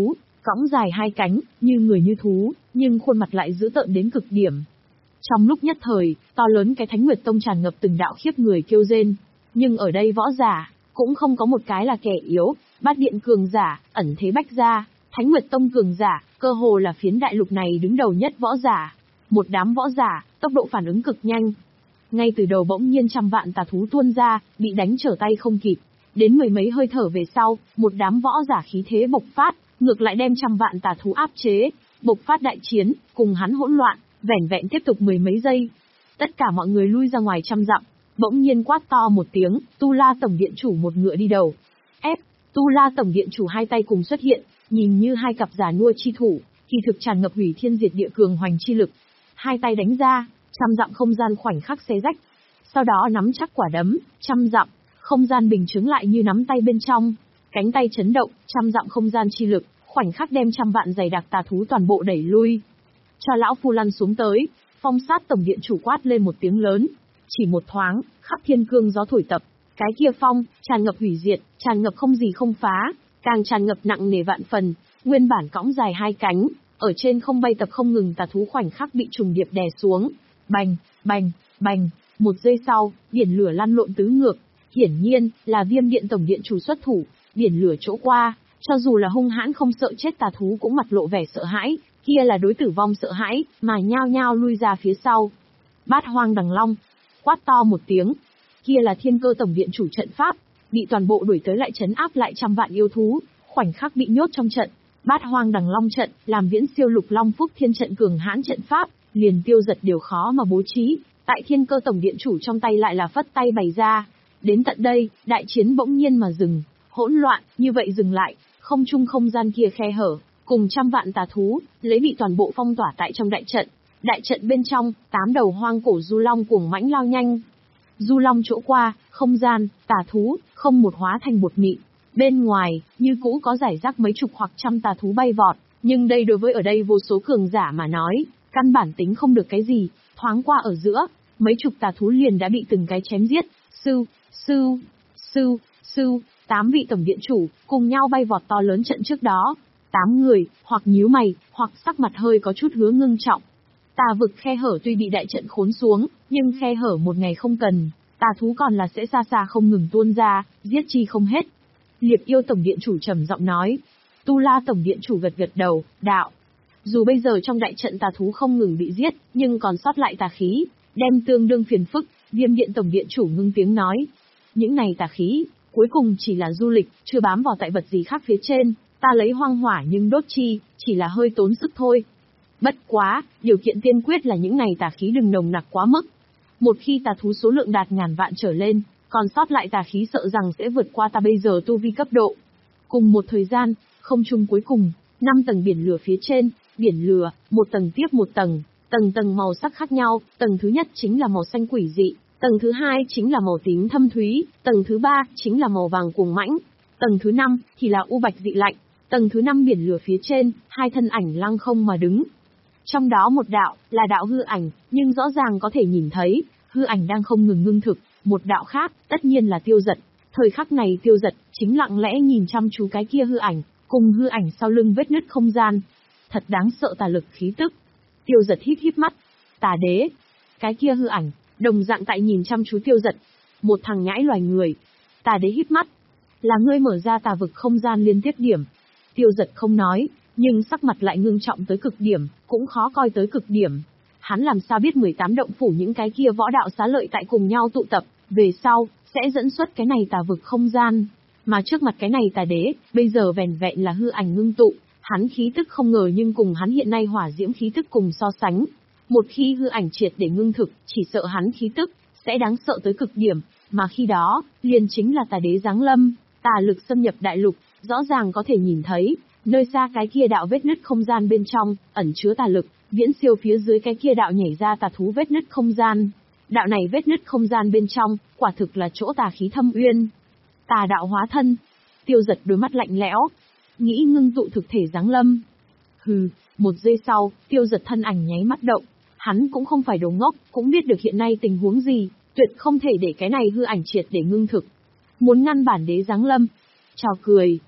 cõng dài hai cánh, như người như thú, nhưng khuôn mặt lại dữ tợn đến cực điểm. Trong lúc nhất thời, to lớn cái Thánh Nguyệt Tông tràn ngập từng đạo khiếp người kêu rên. Nhưng ở đây võ giả, cũng không có một cái là kẻ yếu, Bát Điện cường giả, ẩn thế bách gia, Thánh Nguyệt Tông cường giả, cơ hồ là phiến đại lục này đứng đầu nhất võ giả. Một đám võ giả, tốc độ phản ứng cực nhanh. Ngay từ đầu bỗng nhiên trăm vạn tà thú tuôn ra, bị đánh trở tay không kịp. Đến mười mấy hơi thở về sau, một đám võ giả khí thế bộc phát, ngược lại đem trăm vạn tà thú áp chế, bộc phát đại chiến, cùng hắn hỗn loạn, vẻn vẹn tiếp tục mười mấy giây. Tất cả mọi người lui ra ngoài trăm dặm, bỗng nhiên quát to một tiếng, Tu La Tổng Điện Chủ một ngựa đi đầu. Ép, Tu La Tổng Điện Chủ hai tay cùng xuất hiện, nhìn như hai cặp già nua chi thủ, kỳ thực tràn ngập hủy thiên diệt địa cường hoành chi lực. Hai tay đánh ra, trăm dặm không gian khoảnh khắc xé rách. Sau đó nắm chắc quả đấm, trăm dặm, không gian bình chứng lại như nắm tay bên trong. Cánh tay chấn động, trăm dặm không gian chi lực, khoảnh khắc đem trăm vạn dày đặc tà thú toàn bộ đẩy lui. Cho lão phu lăn xuống tới, Phong Sát Tổng Điện Chủ quát lên một tiếng lớn. Chỉ một thoáng, khắp thiên cương gió thổi tập, cái kia phong, tràn ngập hủy diệt, tràn ngập không gì không phá, càng tràn ngập nặng nề vạn phần, nguyên bản cõng dài hai cánh, ở trên không bay tập không ngừng tà thú khoảnh khắc bị trùng điệp đè xuống. Bành, bành, bành, một giây sau, biển lửa lăn lộn tứ ngược, hiển nhiên, là Viêm Điện Tổng Điện Chủ xuất thủ, biển lửa chỗ qua, cho dù là hung hãn không sợ chết tà thú cũng mặt lộ vẻ sợ hãi, kia là đối tử vong sợ hãi, mà nhao nhao lui ra phía sau. Bát Hoang Đằng Long, quát to một tiếng, kia là Thiên Cơ Tổng Điện Chủ trận pháp, bị toàn bộ đuổi tới lại trấn áp lại trăm vạn yêu thú, khoảnh khắc bị nhốt trong trận. Bát Hoang Đằng Long trận, làm viễn siêu Lục Long Phúc Thiên trận cường hãn trận pháp, liền Tiêu Giật đều khó mà bố trí, tại Thiên Cơ Tổng Điện Chủ trong tay lại là phất tay bày ra. Đến tận đây, đại chiến bỗng nhiên mà dừng, hỗn loạn, như vậy dừng lại, không trung không gian kia khe hở, cùng trăm vạn tà thú, lấy bị toàn bộ phong tỏa tại trong đại trận. Đại trận bên trong, tám đầu hoang cổ du long cuồng mãnh lao nhanh. Du long chỗ qua, không gian, tà thú, không một hóa thành bột mịn. Bên ngoài, như cũ có giải rác mấy chục hoặc trăm tà thú bay vọt, nhưng đây đối với ở đây vô số cường giả mà nói, căn bản tính không được cái gì, thoáng qua ở giữa, mấy chục tà thú liền đã bị từng cái chém giết. Sư, sư, sư, sư, tám vị tổng điện chủ, cùng nhau bay vọt to lớn trận trước đó. Tám người, hoặc nhíu mày, hoặc sắc mặt hơi có chút hứa ngưng trọng. Tà vực khe hở tuy bị đại trận khốn xuống, nhưng khe hở một ngày không cần, tà thú còn là sẽ xa xa không ngừng tuôn ra, giết chi không hết. Liệp Yêu Tổng Điện Chủ trầm giọng nói. Tu La Tổng Điện Chủ gật gật đầu, đạo. Dù bây giờ trong đại trận tà thú không ngừng bị giết, nhưng còn sót lại tà khí, đem tương đương phiền phức. Viêm Điện Tổng Điện Chủ ngưng tiếng nói. Những này tà khí, cuối cùng chỉ là du lịch, chưa bám vào tại vật gì khác phía trên, ta lấy hoang hỏa nhưng đốt chi, chỉ là hơi tốn sức thôi. Bất quá, điều kiện tiên quyết là những này tà khí đừng nồng nặc quá mức. Một khi tà thú số lượng đạt ngàn vạn trở lên, còn sót lại tà khí sợ rằng sẽ vượt qua ta bây giờ tu vi cấp độ. Cùng một thời gian, không trung cuối cùng, năm tầng biển lửa phía trên, biển lửa, một tầng tiếp một tầng, tầng tầng màu sắc khác nhau, tầng thứ nhất chính là màu xanh quỷ dị, tầng thứ hai chính là màu tím thâm thúy, tầng thứ ba chính là màu vàng cuồng mãnh, tầng thứ năm thì là u bạch dị lạnh, tầng thứ năm biển lửa phía trên, hai thân ảnh lăng không mà đứng. Trong đó một đạo, là đạo hư ảnh, nhưng rõ ràng có thể nhìn thấy, hư ảnh đang không ngừng ngưng thực, một đạo khác, tất nhiên là Tiêu Giật. Thời khắc này Tiêu Giật, chính lặng lẽ nhìn chăm chú cái kia hư ảnh, cùng hư ảnh sau lưng vết nứt không gian. Thật đáng sợ tà lực khí tức. Tiêu Giật híp híp mắt. Tà đế. Cái kia hư ảnh, đồng dạng tại nhìn chăm chú Tiêu Giật. Một thằng nhãi loài người. Tà đế híp mắt. Là ngươi mở ra tà vực không gian liên tiếp điểm. Tiêu Giật không nói, nhưng sắc mặt lại ngưng trọng tới cực điểm, cũng khó coi tới cực điểm. Hắn làm sao biết mười tám động phủ những cái kia võ đạo xá lợi tại cùng nhau tụ tập, về sau, sẽ dẫn xuất cái này tà vực không gian. Mà trước mặt cái này tà đế, bây giờ vẻn vẹn là hư ảnh ngưng tụ, hắn khí tức không ngờ nhưng cùng hắn hiện nay hỏa diễm khí tức cùng so sánh. Một khi hư ảnh triệt để ngưng thực, chỉ sợ hắn khí tức, sẽ đáng sợ tới cực điểm, mà khi đó, liền chính là tà đế giáng lâm, tà lực xâm nhập đại lục, rõ ràng có thể nhìn thấy, nơi xa cái kia đạo vết nứt không gian bên trong, ẩn chứa tà lực, viễn siêu phía dưới cái kia đạo nhảy ra tà thú vết nứt không gian. Đạo này vết nứt không gian bên trong, quả thực là chỗ tà khí thâm uyên. Tà đạo hóa thân. Tiêu Giật đôi mắt lạnh lẽo, nghĩ ngưng tụ thực thể giáng lâm. Hừ, một giây sau, Tiêu Giật thân ảnh nháy mắt động. Hắn cũng không phải đồ ngốc, cũng biết được hiện nay tình huống gì, tuyệt không thể để cái này hư ảnh triệt để ngưng thực. Muốn ngăn bản đế giáng lâm. Chào cười.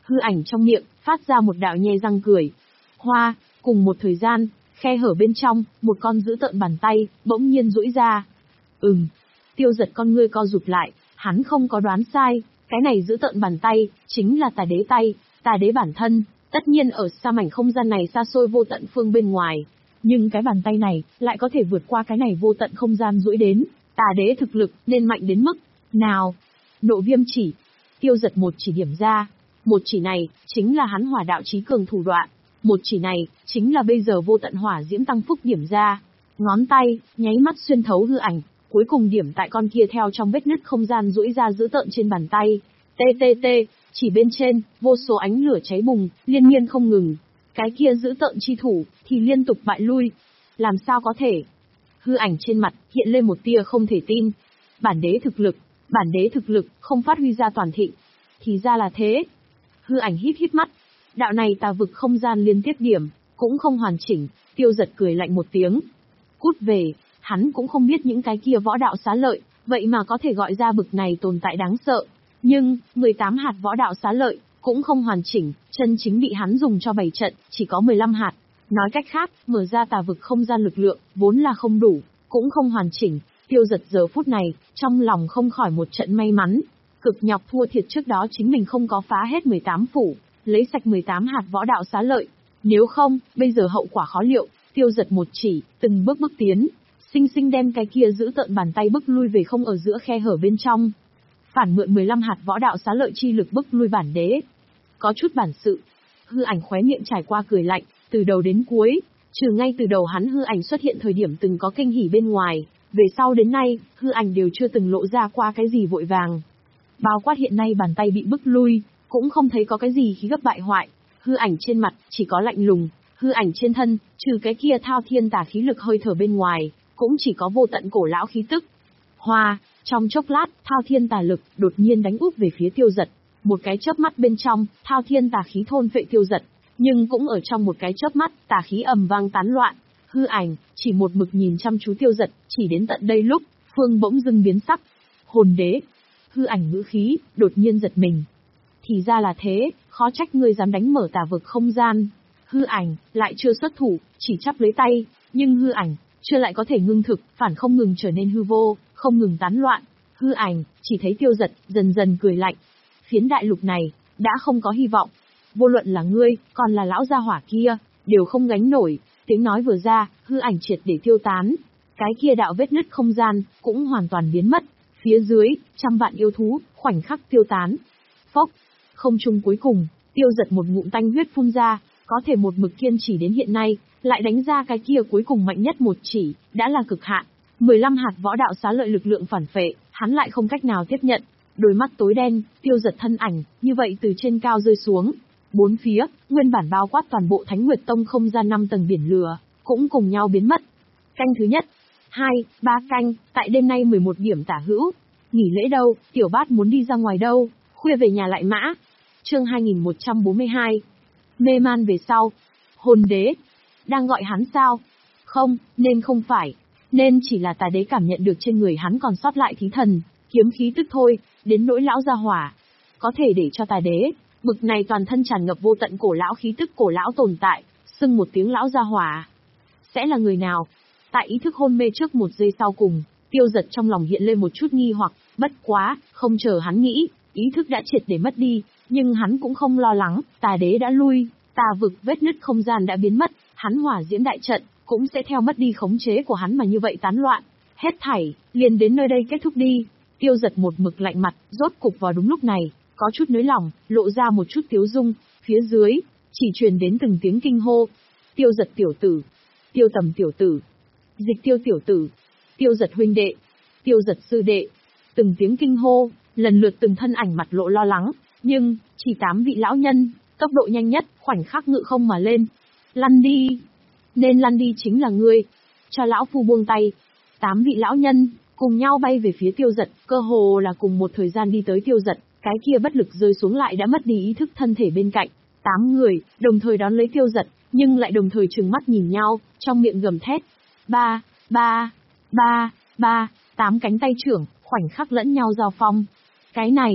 Hư ảnh trong miệng, phát ra một đạo nhe răng cười. Hoa, cùng một thời gian, khe hở bên trong, một con dữ tợn bàn tay, bỗng nhiên duỗi ra. Ừm, Tiêu Giật con ngươi co rụt lại, hắn không có đoán sai, cái này dữ tợn bàn tay, chính là tà đế tay, tà đế bản thân, tất nhiên ở xa mảnh không gian này xa xôi vô tận phương bên ngoài. Nhưng cái bàn tay này, lại có thể vượt qua cái này vô tận không gian duỗi đến, tà đế thực lực, nên mạnh đến mức, nào. Nộ viêm chỉ, Tiêu Giật một chỉ điểm ra, một chỉ này, chính là hắn hỏa đạo chí cường thủ đoạn, một chỉ này, chính là bây giờ vô tận hỏa diễm tăng phúc điểm ra. Ngón tay, nháy mắt xuyên thấu hư ảnh, cuối cùng điểm tại con kia theo trong vết nứt không gian duỗi ra dữ tợn trên bàn tay. Tê tê tê, chỉ bên trên, vô số ánh lửa cháy bùng, liên miên không ngừng. Cái kia dữ tợn chi thủ, thì liên tục bại lui. Làm sao có thể? Hư ảnh trên mặt, hiện lên một tia không thể tin. Bản đế thực lực, bản đế thực lực, không phát huy ra toàn thịnh. Thì ra là thế. Hư ảnh híp híp mắt. Đạo này tà vực không gian liên tiếp điểm, cũng không hoàn chỉnh. Tiêu Giật cười lạnh một tiếng. Cút về, hắn cũng không biết những cái kia võ đạo xá lợi, vậy mà có thể gọi ra bực này tồn tại đáng sợ. Nhưng, mười tám hạt võ đạo xá lợi, cũng không hoàn chỉnh, chân chính bị hắn dùng cho bày trận, chỉ có mười lăm hạt. Nói cách khác, mở ra tà vực không gian lực lượng, vốn là không đủ, cũng không hoàn chỉnh. Tiêu Giật giờ phút này, trong lòng không khỏi một trận may mắn. Cực nhọc thua thiệt trước đó chính mình không có phá hết mười tám phủ, lấy sạch mười tám hạt võ đạo xá lợi. Nếu không, bây giờ hậu quả khó liệu. Tiêu Giật một chỉ, từng bước bước tiến, sinh sinh đem cái kia giữ tợn bàn tay bức lui về không ở giữa khe hở bên trong. Phản mượn mười lăm hạt võ đạo xá lợi chi lực bức lui bản đế. Có chút bản sự. Hư ảnh khóe miệng trải qua cười lạnh, từ đầu đến cuối, trừ ngay từ đầu hắn hư ảnh xuất hiện thời điểm từng có kinh hỉ bên ngoài, về sau đến nay, hư ảnh đều chưa từng lộ ra qua cái gì vội vàng. Bao quát hiện nay bàn tay bị bức lui, cũng không thấy có cái gì khí gấp bại hoại. Hư ảnh trên mặt, chỉ có lạnh lùng. Hư ảnh trên thân, trừ cái kia thao thiên tà khí lực hơi thở bên ngoài, cũng chỉ có vô tận cổ lão khí tức. Hoa, trong chốc lát, thao thiên tà lực đột nhiên đánh úp về phía Tiêu Giật. Một cái chớp mắt bên trong, thao thiên tà khí thôn phệ Tiêu Giật, nhưng cũng ở trong một cái chớp mắt, tà khí ầm vang tán loạn. Hư ảnh chỉ một mực nhìn chăm chú Tiêu Giật, chỉ đến tận đây lúc, phương bỗng dưng biến sắc. Hồn đế. Hư ảnh ngữ khí đột nhiên giật mình. Thì ra là thế, khó trách ngươi dám đánh mở tà vực không gian. Hư ảnh lại chưa xuất thủ, chỉ chắp lấy tay, nhưng hư ảnh chưa lại có thể ngưng thực, phản không ngừng trở nên hư vô, không ngừng tán loạn. Hư ảnh chỉ thấy Tiêu Giật dần dần cười lạnh. Phiến đại lục này đã không có hy vọng. Vô luận là ngươi, còn là lão gia hỏa kia, đều không gánh nổi. Tiếng nói vừa ra, hư ảnh triệt để tiêu tán. Cái kia đạo vết nứt không gian cũng hoàn toàn biến mất. Phía dưới, trăm vạn yêu thú khoảnh khắc tiêu tán. Phốc, không trung cuối cùng, Tiêu Giật một ngụm tanh huyết phun ra, có thể một mực kiên trì đến hiện nay, lại đánh ra cái kia cuối cùng mạnh nhất một chỉ, đã là cực hạn. mười lăm hạt võ đạo xá lợi lực lượng phản phệ, hắn lại không cách nào tiếp nhận. Đôi mắt tối đen, Tiêu Giật thân ảnh, như vậy từ trên cao rơi xuống. Bốn phía, nguyên bản bao quát toàn bộ Thánh Nguyệt Tông không gian năm tầng biển lửa, cũng cùng nhau biến mất. Canh thứ nhất, hai, ba canh, tại đêm nay mười một điểm tả hữu. Nghỉ lễ đâu, tiểu bát muốn đi ra ngoài đâu, khuya về nhà lại mã. Chương hai nghìn một trăm bốn mươi hai. Mê man về sau. Hồn đế. Đang gọi hắn sao? Không, nên không phải. Nên chỉ là tà đế cảm nhận được trên người hắn còn sót lại thí thần, kiếm khí tức thôi, đến nỗi lão gia hỏa. Có thể để cho tà đế, bực này toàn thân tràn ngập vô tận cổ lão khí tức cổ lão tồn tại, xưng một tiếng lão gia hỏa. Sẽ là người nào? Tại ý thức hôn mê trước một giây sau cùng, Tiêu Giật trong lòng hiện lên một chút nghi hoặc, bất quá, không chờ hắn nghĩ, ý thức đã triệt để mất đi, nhưng hắn cũng không lo lắng, tà đế đã lui, tà vực vết nứt không gian đã biến mất, hắn hỏa diễm đại trận cũng sẽ theo mất đi khống chế của hắn mà như vậy tán loạn. Hết thảy, liền đến nơi đây kết thúc đi. Tiêu Giật một mực lạnh mặt, rốt cục vào đúng lúc này, có chút nới lỏng, lộ ra một chút tiếu dung, phía dưới, chỉ truyền đến từng tiếng kinh hô. Tiêu Giật tiểu tử, Tiêu Tầm tiểu tử, Dịch Tiêu tiểu tử, Tiêu Giật huynh đệ, Tiêu Giật sư đệ. Từng tiếng kinh hô, lần lượt từng thân ảnh mặt lộ lo lắng, nhưng, chỉ tám vị lão nhân, tốc độ nhanh nhất, khoảnh khắc ngự không mà lên. Lăn đi! Nên lăn đi chính là ngươi. Cho lão phu buông tay. Tám vị lão nhân, cùng nhau bay về phía Tiêu Giật, cơ hồ là cùng một thời gian đi tới Tiêu Giật, cái kia bất lực rơi xuống lại đã mất đi ý thức thân thể bên cạnh. Tám người, đồng thời đón lấy Tiêu Giật, nhưng lại đồng thời trừng mắt nhìn nhau, trong miệng gầm thét. Ba, ba, ba, ba, tám cánh tay trưởng, khoảnh khắc lẫn nhau giao phong. Cái này,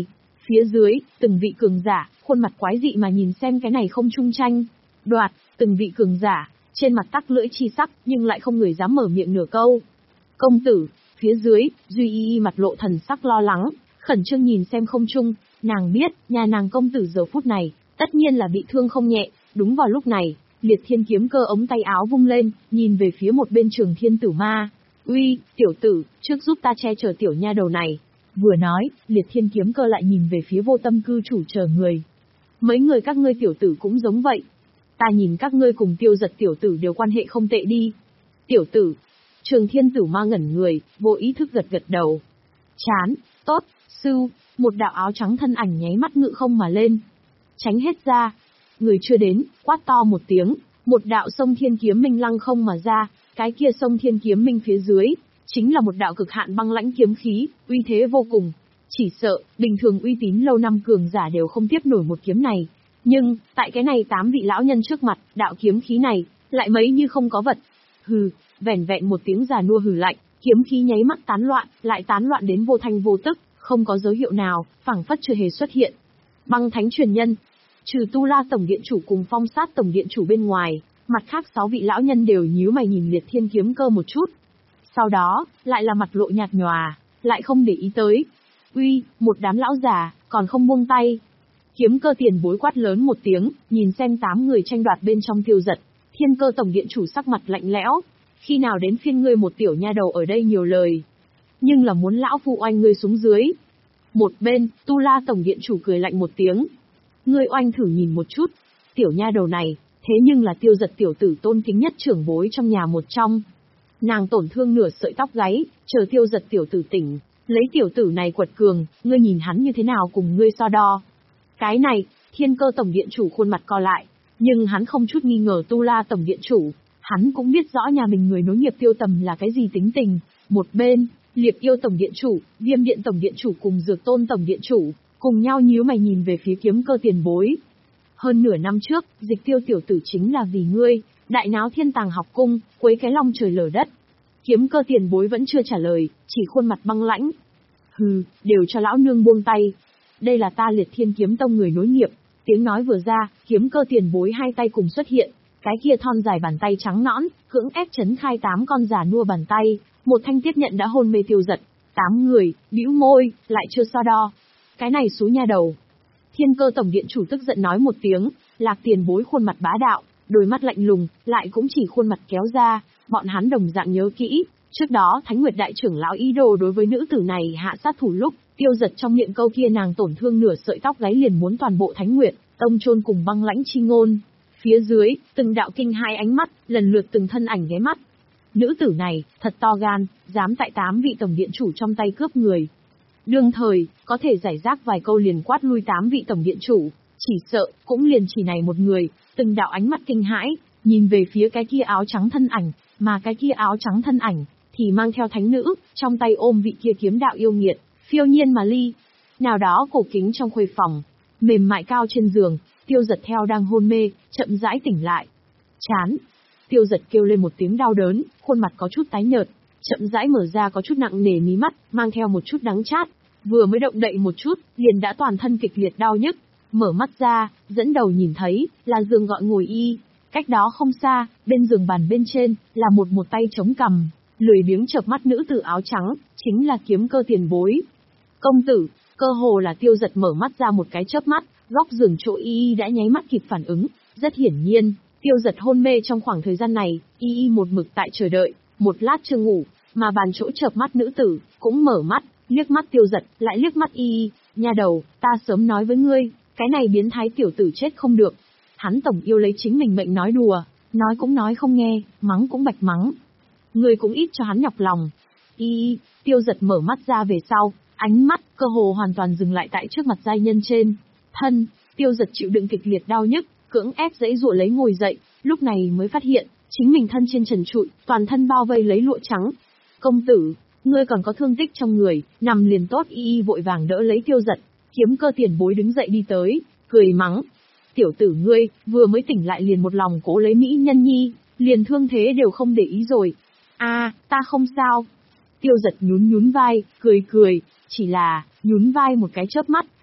Phía dưới, từng vị cường giả, khuôn mặt quái dị mà nhìn xem cái này không chung tranh. Đoạt, từng vị cường giả, trên mặt tắc lưỡi chi sắc, nhưng lại không người dám mở miệng nửa câu. Công tử, phía dưới, Duy Y Y mặt lộ thần sắc lo lắng, khẩn trương nhìn xem không chung, nàng biết, nhà nàng công tử giờ phút này, tất nhiên là bị thương không nhẹ. Đúng vào lúc này, Liệt Thiên Kiếm Cơ ống tay áo vung lên, nhìn về phía một bên Trường Thiên Tử Ma. Uy, tiểu tử, trước giúp ta che chở tiểu nha đầu này. Vừa nói, Liệt Thiên Kiếm Cơ lại nhìn về phía Vô Tâm cư chủ chờ người. Mấy người các ngươi tiểu tử cũng giống vậy. Ta nhìn các ngươi cùng Tiêu Giật tiểu tử đều quan hệ không tệ đi. Tiểu tử. Trường Thiên Tử Ma ngẩn người, vô ý thức gật gật đầu. Chán, tốt, sư, một đạo áo trắng thân ảnh nháy mắt ngự không mà lên. Tránh hết ra. Người chưa đến, quát to một tiếng, một đạo sông thiên kiếm minh lăng không mà ra, cái kia sông thiên kiếm minh phía dưới, chính là một đạo cực hạn băng lãnh kiếm khí, uy thế vô cùng. Chỉ sợ, bình thường uy tín lâu năm cường giả đều không tiếp nổi một kiếm này. Nhưng, tại cái này tám vị lão nhân trước mặt, đạo kiếm khí này, lại mấy như không có vật. Hừ, vẻn vẹn một tiếng già nua hừ lạnh, kiếm khí nháy mắt tán loạn, lại tán loạn đến vô thanh vô tức, không có dấu hiệu nào, phảng phất chưa hề xuất hiện. Băng thánh truyền nhân. Trừ Tu La Tổng Điện Chủ cùng Phong Sát Tổng Điện Chủ bên ngoài, mặt khác sáu vị lão nhân đều nhíu mày nhìn Liệt Thiên Kiếm Cơ một chút. Sau đó, lại là mặt lộ nhạt nhòa, lại không để ý tới. Uy, một đám lão già, còn không buông tay. Kiếm Cơ tiền bối quát lớn một tiếng, nhìn xem tám người tranh đoạt bên trong Tiêu Giật. Thiên Cơ Tổng Điện Chủ sắc mặt lạnh lẽo. Khi nào đến phiên ngươi một tiểu nha đầu ở đây nhiều lời. Nhưng là muốn lão phu oanh ngươi xuống dưới. Một bên, Tu La Tổng Điện Chủ cười lạnh một tiếng. Ngươi oanh thử nhìn một chút, tiểu nha đầu này, thế nhưng là Tiêu Giật tiểu tử tôn kính nhất trưởng bối trong nhà một trong. Nàng tổn thương nửa sợi tóc gáy, chờ Tiêu Giật tiểu tử tỉnh, lấy tiểu tử này quật cường, ngươi nhìn hắn như thế nào cùng ngươi so đo. Cái này, Thiên Cơ Tổng Điện Chủ khuôn mặt co lại, nhưng hắn không chút nghi ngờ Tu La Tổng Điện Chủ, hắn cũng biết rõ nhà mình người nối nghiệp Tiêu Tầm là cái gì tính tình. Một bên, Liệp Yêu Tổng Điện Chủ, Viêm Điện Tổng Điện Chủ cùng Dược Tôn Tổng Điện Chủ, cùng nhau nhíu mày nhìn về phía Kiếm Cơ tiền bối. Hơn nửa năm trước, Dịch Tiêu tiểu tử chính là vì ngươi, đại náo Thiên Tàng học cung, quấy cái long trời lở đất. Kiếm Cơ tiền bối vẫn chưa trả lời, chỉ khuôn mặt băng lãnh. Hừ, đều cho lão nương buông tay. Đây là ta Liệt Thiên Kiếm Tông người nối nghiệp. Tiếng nói vừa ra, Kiếm Cơ tiền bối hai tay cùng xuất hiện, cái kia thon dài bàn tay trắng nõn, cưỡng ép chấn khai tám con già nua bàn tay, một thanh tiếp nhận đã hôn mê Tiêu Giật. Tám người, bĩu môi, lại chưa so đo. Cái này xú nha đầu. Thiên Cơ Tổng Điện Chủ tức giận nói một tiếng, Lạc tiền bối khuôn mặt bá đạo, đôi mắt lạnh lùng, lại cũng chỉ khuôn mặt kéo ra, bọn hắn đồng dạng nhớ kỹ. Trước đó Thánh Nguyệt Đại trưởng lão ý đồ đối với nữ tử này hạ sát thủ lúc, Tiêu Giật trong miệng câu kia nàng tổn thương nửa sợi tóc gáy liền muốn toàn bộ Thánh Nguyệt Tông chôn cùng băng lãnh chi ngôn. Phía dưới, từng đạo kinh hai ánh mắt, lần lượt từng thân ảnh ghé mắt. Nữ tử này, thật to gan, dám tại tám vị Tổng Điện Chủ trong tay cướp người. Đương thời, có thể giải rác vài câu liền quát lui tám vị Tổng Điện Chủ, chỉ sợ, cũng liền chỉ này một người, từng đạo ánh mắt kinh hãi, nhìn về phía cái kia áo trắng thân ảnh, mà cái kia áo trắng thân ảnh, thì mang theo thánh nữ, trong tay ôm vị kia kiếm đạo yêu nghiệt, phiêu nhiên mà ly. Nào đó cổ kính trong khuê phòng, mềm mại cao trên giường, Tiêu Giật theo đang hôn mê, chậm rãi tỉnh lại. Chán. Tiêu Giật kêu lên một tiếng đau đớn, khuôn mặt có chút tái nhợt, chậm rãi mở ra có chút nặng nề mí mắt, mang theo một chút đắng chát. Vừa mới động đậy một chút, liền đã toàn thân kịch liệt đau nhức. Mở mắt ra, dẫn đầu nhìn thấy, là giường gọi ngồi y. Cách đó không xa, bên giường bàn bên trên, là một một tay chống cằm, lười biếng chợp mắt nữ tử áo trắng, chính là Kiếm Cơ tiền bối. Công tử, cơ hồ là Tiêu Giật mở mắt ra một cái chớp mắt, góc giường chỗ y y đã nháy mắt kịp phản ứng. Rất hiển nhiên, Tiêu Giật hôn mê trong khoảng thời gian này, y y một mực tại chờ đợi, một lát chưa ngủ, mà bàn chỗ chợp mắt nữ tử, cũng mở mắt, liếc mắt Tiêu Giật, lại liếc mắt y y, nha đầu, ta sớm nói với ngươi, cái này biến thái tiểu tử chết không được. Hắn tổng yêu lấy chính mình mệnh nói đùa, nói cũng nói không nghe, mắng cũng bạch mắng. Ngươi cũng ít cho hắn nhọc lòng. Y y, Tiêu Giật mở mắt ra về sau, ánh mắt, cơ hồ hoàn toàn dừng lại tại trước mặt giai nhân trên. Thân, Tiêu Giật chịu đựng kịch liệt đau nhức, cưỡng ép giãy giụa lấy ngồi dậy, lúc này mới phát hiện, chính mình thân trên trần trụi, toàn thân bao vây lấy lụa trắng. Công tử, ngươi còn có thương tích trong người, nằm liền tốt. Y y vội vàng đỡ lấy Tiêu Giật, Kiếm Cơ tiền bối đứng dậy đi tới, cười mắng. Tiểu tử ngươi, vừa mới tỉnh lại liền một lòng cố lấy mỹ nhân nhi, liền thương thế đều không để ý rồi. A, à, ta không sao. Tiêu Giật nhún nhún vai, cười cười, chỉ là, nhún vai một cái chớp mắt,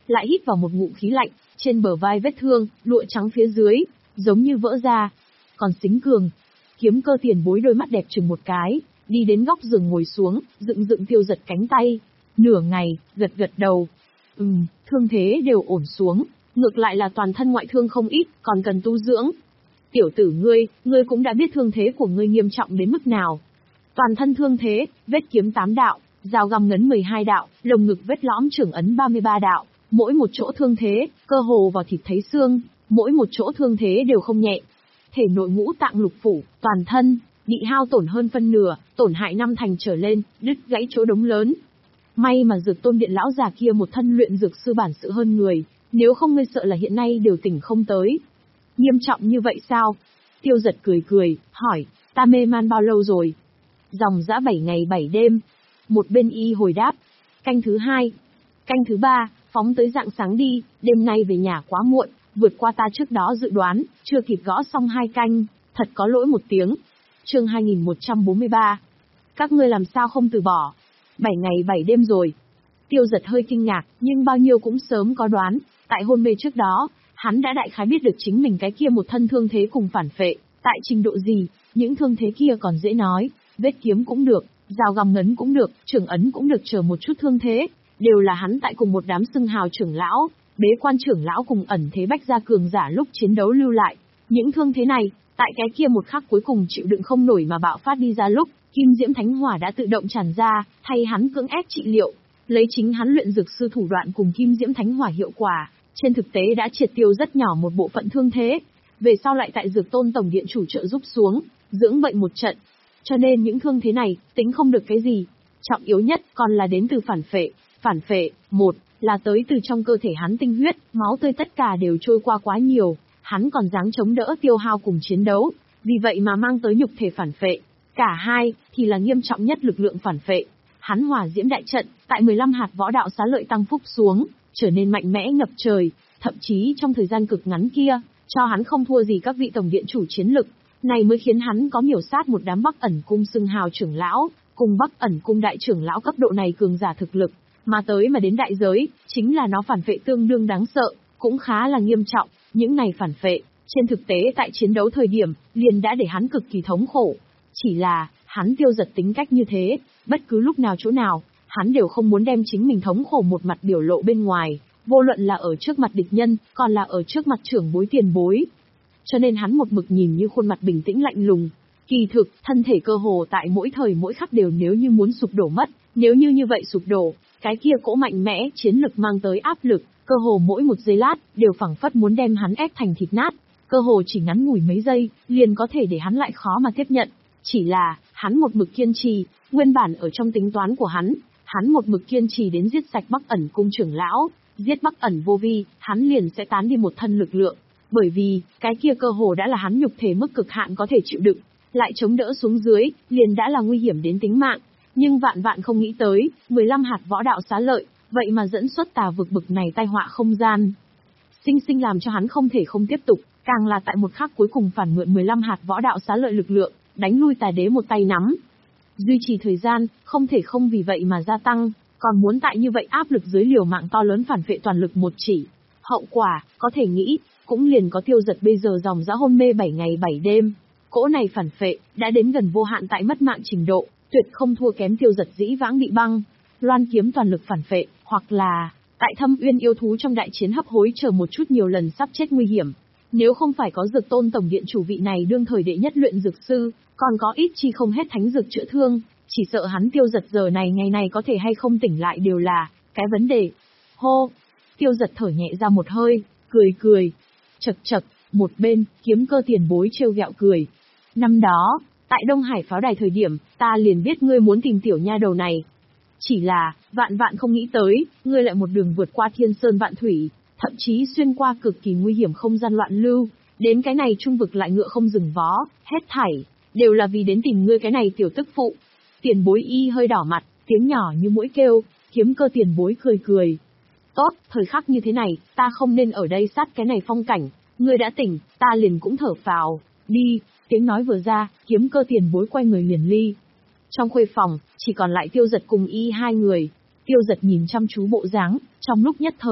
lại hít vào một ngụm khí lạnh, trên bờ vai vết thương, lụa trắng phía dưới, giống như vỡ ra. Còn Sính Cường, Kiếm Cơ tiền bối đôi mắt đẹp chừng một cái, đi đến góc giường ngồi xuống, dựng dựng Tiêu Giật cánh tay. Nửa ngày, gật gật đầu. Ừm, thương thế đều ổn xuống, ngược lại là toàn thân ngoại thương không ít, còn cần tu dưỡng. Tiểu tử ngươi, ngươi cũng đã biết thương thế của ngươi nghiêm trọng đến mức nào. Toàn thân thương thế, vết kiếm tám đạo, dao găm ngấn mười hai đạo, lồng ngực vết lõm trưởng ấn ba mươi ba đạo, mỗi một chỗ thương thế, cơ hồ vào thịt thấy xương, mỗi một chỗ thương thế đều không nhẹ. Thể nội ngũ tạng lục phủ, toàn thân, bị hao tổn hơn phân nửa, tổn hại năm thành trở lên, đứt gãy chỗ đống lớn. May mà Dược Tôn Điện lão già kia một thân luyện dược sư bản sự hơn người, nếu không ngươi sợ là hiện nay đều tỉnh không tới. Nghiêm trọng như vậy sao? Tiêu Giật cười cười, hỏi, ta mê man bao lâu rồi? Dòng dã bảy ngày bảy đêm. Một bên y hồi đáp, canh thứ hai, canh thứ ba, phóng tới rạng sáng đi, đêm nay về nhà quá muộn, vượt qua ta trước đó dự đoán, chưa kịp gõ xong hai canh, thật có lỗi một tiếng. Chương hai nghìn một trăm bốn mươi ba. Các ngươi làm sao không từ bỏ? Bảy ngày bảy đêm rồi. Tiêu Giật hơi kinh ngạc, nhưng bao nhiêu cũng sớm có đoán, tại hôn mê trước đó, hắn đã đại khái biết được chính mình cái kia một thân thương thế cùng phản phệ, tại trình độ gì, những thương thế kia còn dễ nói, vết kiếm cũng được, dao găm ngấn cũng được, trưởng ấn cũng được, chờ một chút thương thế, đều là hắn tại cùng một đám xưng hào trưởng lão, bế quan trưởng lão cùng ẩn thế bách gia cường giả lúc chiến đấu lưu lại. Những thương thế này, tại cái kia một khắc cuối cùng chịu đựng không nổi mà bạo phát đi ra lúc, Kim Diễm Thánh Hỏa đã tự động tràn ra, thay hắn cưỡng ép trị liệu, lấy chính hắn luyện dược sư thủ đoạn cùng Kim Diễm Thánh Hỏa hiệu quả, trên thực tế đã triệt tiêu rất nhỏ một bộ phận thương thế, về sau lại tại Dược Tôn Tổng Điện chủ trợ giúp xuống, dưỡng bệnh một trận. Cho nên những thương thế này, tính không được cái gì. Trọng yếu nhất còn là đến từ phản phệ. Phản phệ, một, là tới từ trong cơ thể hắn tinh huyết, máu tươi tất cả đều trôi qua quá nhiều, hắn còn dáng chống đỡ tiêu hao cùng chiến đấu, vì vậy mà mang tới nhục thể phản phệ. Cả hai, thì là nghiêm trọng nhất lực lượng phản phệ. Hắn hỏa diễm đại trận, tại mười lăm hạt võ đạo xá lợi tăng phúc xuống, trở nên mạnh mẽ ngập trời, thậm chí trong thời gian cực ngắn kia, cho hắn không thua gì các vị tổng điện chủ chiến lực, này mới khiến hắn có miểu sát một đám Bắc Ẩn Cung xưng hào trưởng lão, cùng Bắc Ẩn Cung đại trưởng lão cấp độ này cường giả thực lực, mà tới mà đến đại giới, chính là nó phản phệ tương đương đáng sợ, cũng khá là nghiêm trọng, những này phản phệ, trên thực tế tại chiến đấu thời điểm, liền đã để hắn cực kỳ thống khổ. Chỉ là, hắn Tiêu Giật tính cách như thế, bất cứ lúc nào chỗ nào, hắn đều không muốn đem chính mình thống khổ một mặt biểu lộ bên ngoài, vô luận là ở trước mặt địch nhân, còn là ở trước mặt trưởng bối tiền bối. Cho nên hắn một mực nhìn như khuôn mặt bình tĩnh lạnh lùng. Kỳ thực, thân thể cơ hồ tại mỗi thời mỗi khắc đều nếu như muốn sụp đổ mất, nếu như như vậy sụp đổ, cái kia cỗ mạnh mẽ chiến lực mang tới áp lực, cơ hồ mỗi một giây lát, đều phảng phất muốn đem hắn ép thành thịt nát, cơ hồ chỉ ngắn ngủi mấy giây, liền có thể để hắn lại khó mà tiếp nhận. Chỉ là, hắn một mực kiên trì, nguyên bản ở trong tính toán của hắn, hắn một mực kiên trì đến giết sạch Bắc Ẩn Cung trưởng lão, giết Bắc Ẩn Vô Vi, hắn liền sẽ tán đi một thân lực lượng, bởi vì, cái kia cơ hồ đã là hắn nhục thể mức cực hạn có thể chịu đựng, lại chống đỡ xuống dưới, liền đã là nguy hiểm đến tính mạng, nhưng vạn vạn không nghĩ tới, mười lăm hạt võ đạo xá lợi, vậy mà dẫn xuất tà vực bực này tai họa không gian. Sinh sinh làm cho hắn không thể không tiếp tục, càng là tại một khắc cuối cùng phản mượn mười lăm hạt võ đạo xá lợi lực lượng, đánh lui tà đế một tay nắm. Duy trì thời gian, không thể không vì vậy mà gia tăng, còn muốn tại như vậy áp lực dưới liều mạng to lớn phản phệ toàn lực một chỉ. Hậu quả, có thể nghĩ, cũng liền có Tiêu Giật bây giờ dòng dã hôn mê bảy ngày bảy đêm. Cỗ này phản phệ, đã đến gần vô hạn tại mất mạng trình độ, tuyệt không thua kém Tiêu Giật dĩ vãng bị băng, loan kiếm toàn lực phản phệ, hoặc là, tại Thâm Uyên yêu thú trong đại chiến hấp hối chờ một chút nhiều lần sắp chết nguy hiểm. Nếu không phải có Dược Tôn Tổng Điện chủ vị này đương thời đệ nhất luyện dược sư, còn có ít chi không hết thánh dược chữa thương, chỉ sợ hắn Tiêu Giật giờ này ngày này có thể hay không tỉnh lại đều là cái vấn đề. Hô! Tiêu Giật thở nhẹ ra một hơi, cười cười. Chậc chậc, một bên, Kiếm Cơ tiền bối trêu ghẹo cười. Năm đó, tại Đông Hải pháo đài thời điểm, ta liền biết ngươi muốn tìm tiểu nha đầu này. Chỉ là, vạn vạn không nghĩ tới, ngươi lại một đường vượt qua thiên sơn vạn thủy, thậm chí xuyên qua cực kỳ nguy hiểm không gian loạn lưu, đến cái này trung vực lại ngựa không dừng vó, hết thảy, đều là vì đến tìm ngươi cái này tiểu tức phụ. Tiền bối y hơi đỏ mặt, tiếng nhỏ như mũi kêu, Kiếm Cơ tiền bối cười cười. Tốt, thời khắc như thế này, ta không nên ở đây sát cái này phong cảnh, ngươi đã tỉnh, ta liền cũng thở phào, đi, tiếng nói vừa ra, Kiếm Cơ tiền bối quay người liền ly. Trong khuê phòng, chỉ còn lại Tiêu Giật cùng y hai người, Tiêu Giật nhìn chăm chú bộ dáng, trong lúc nhất thời,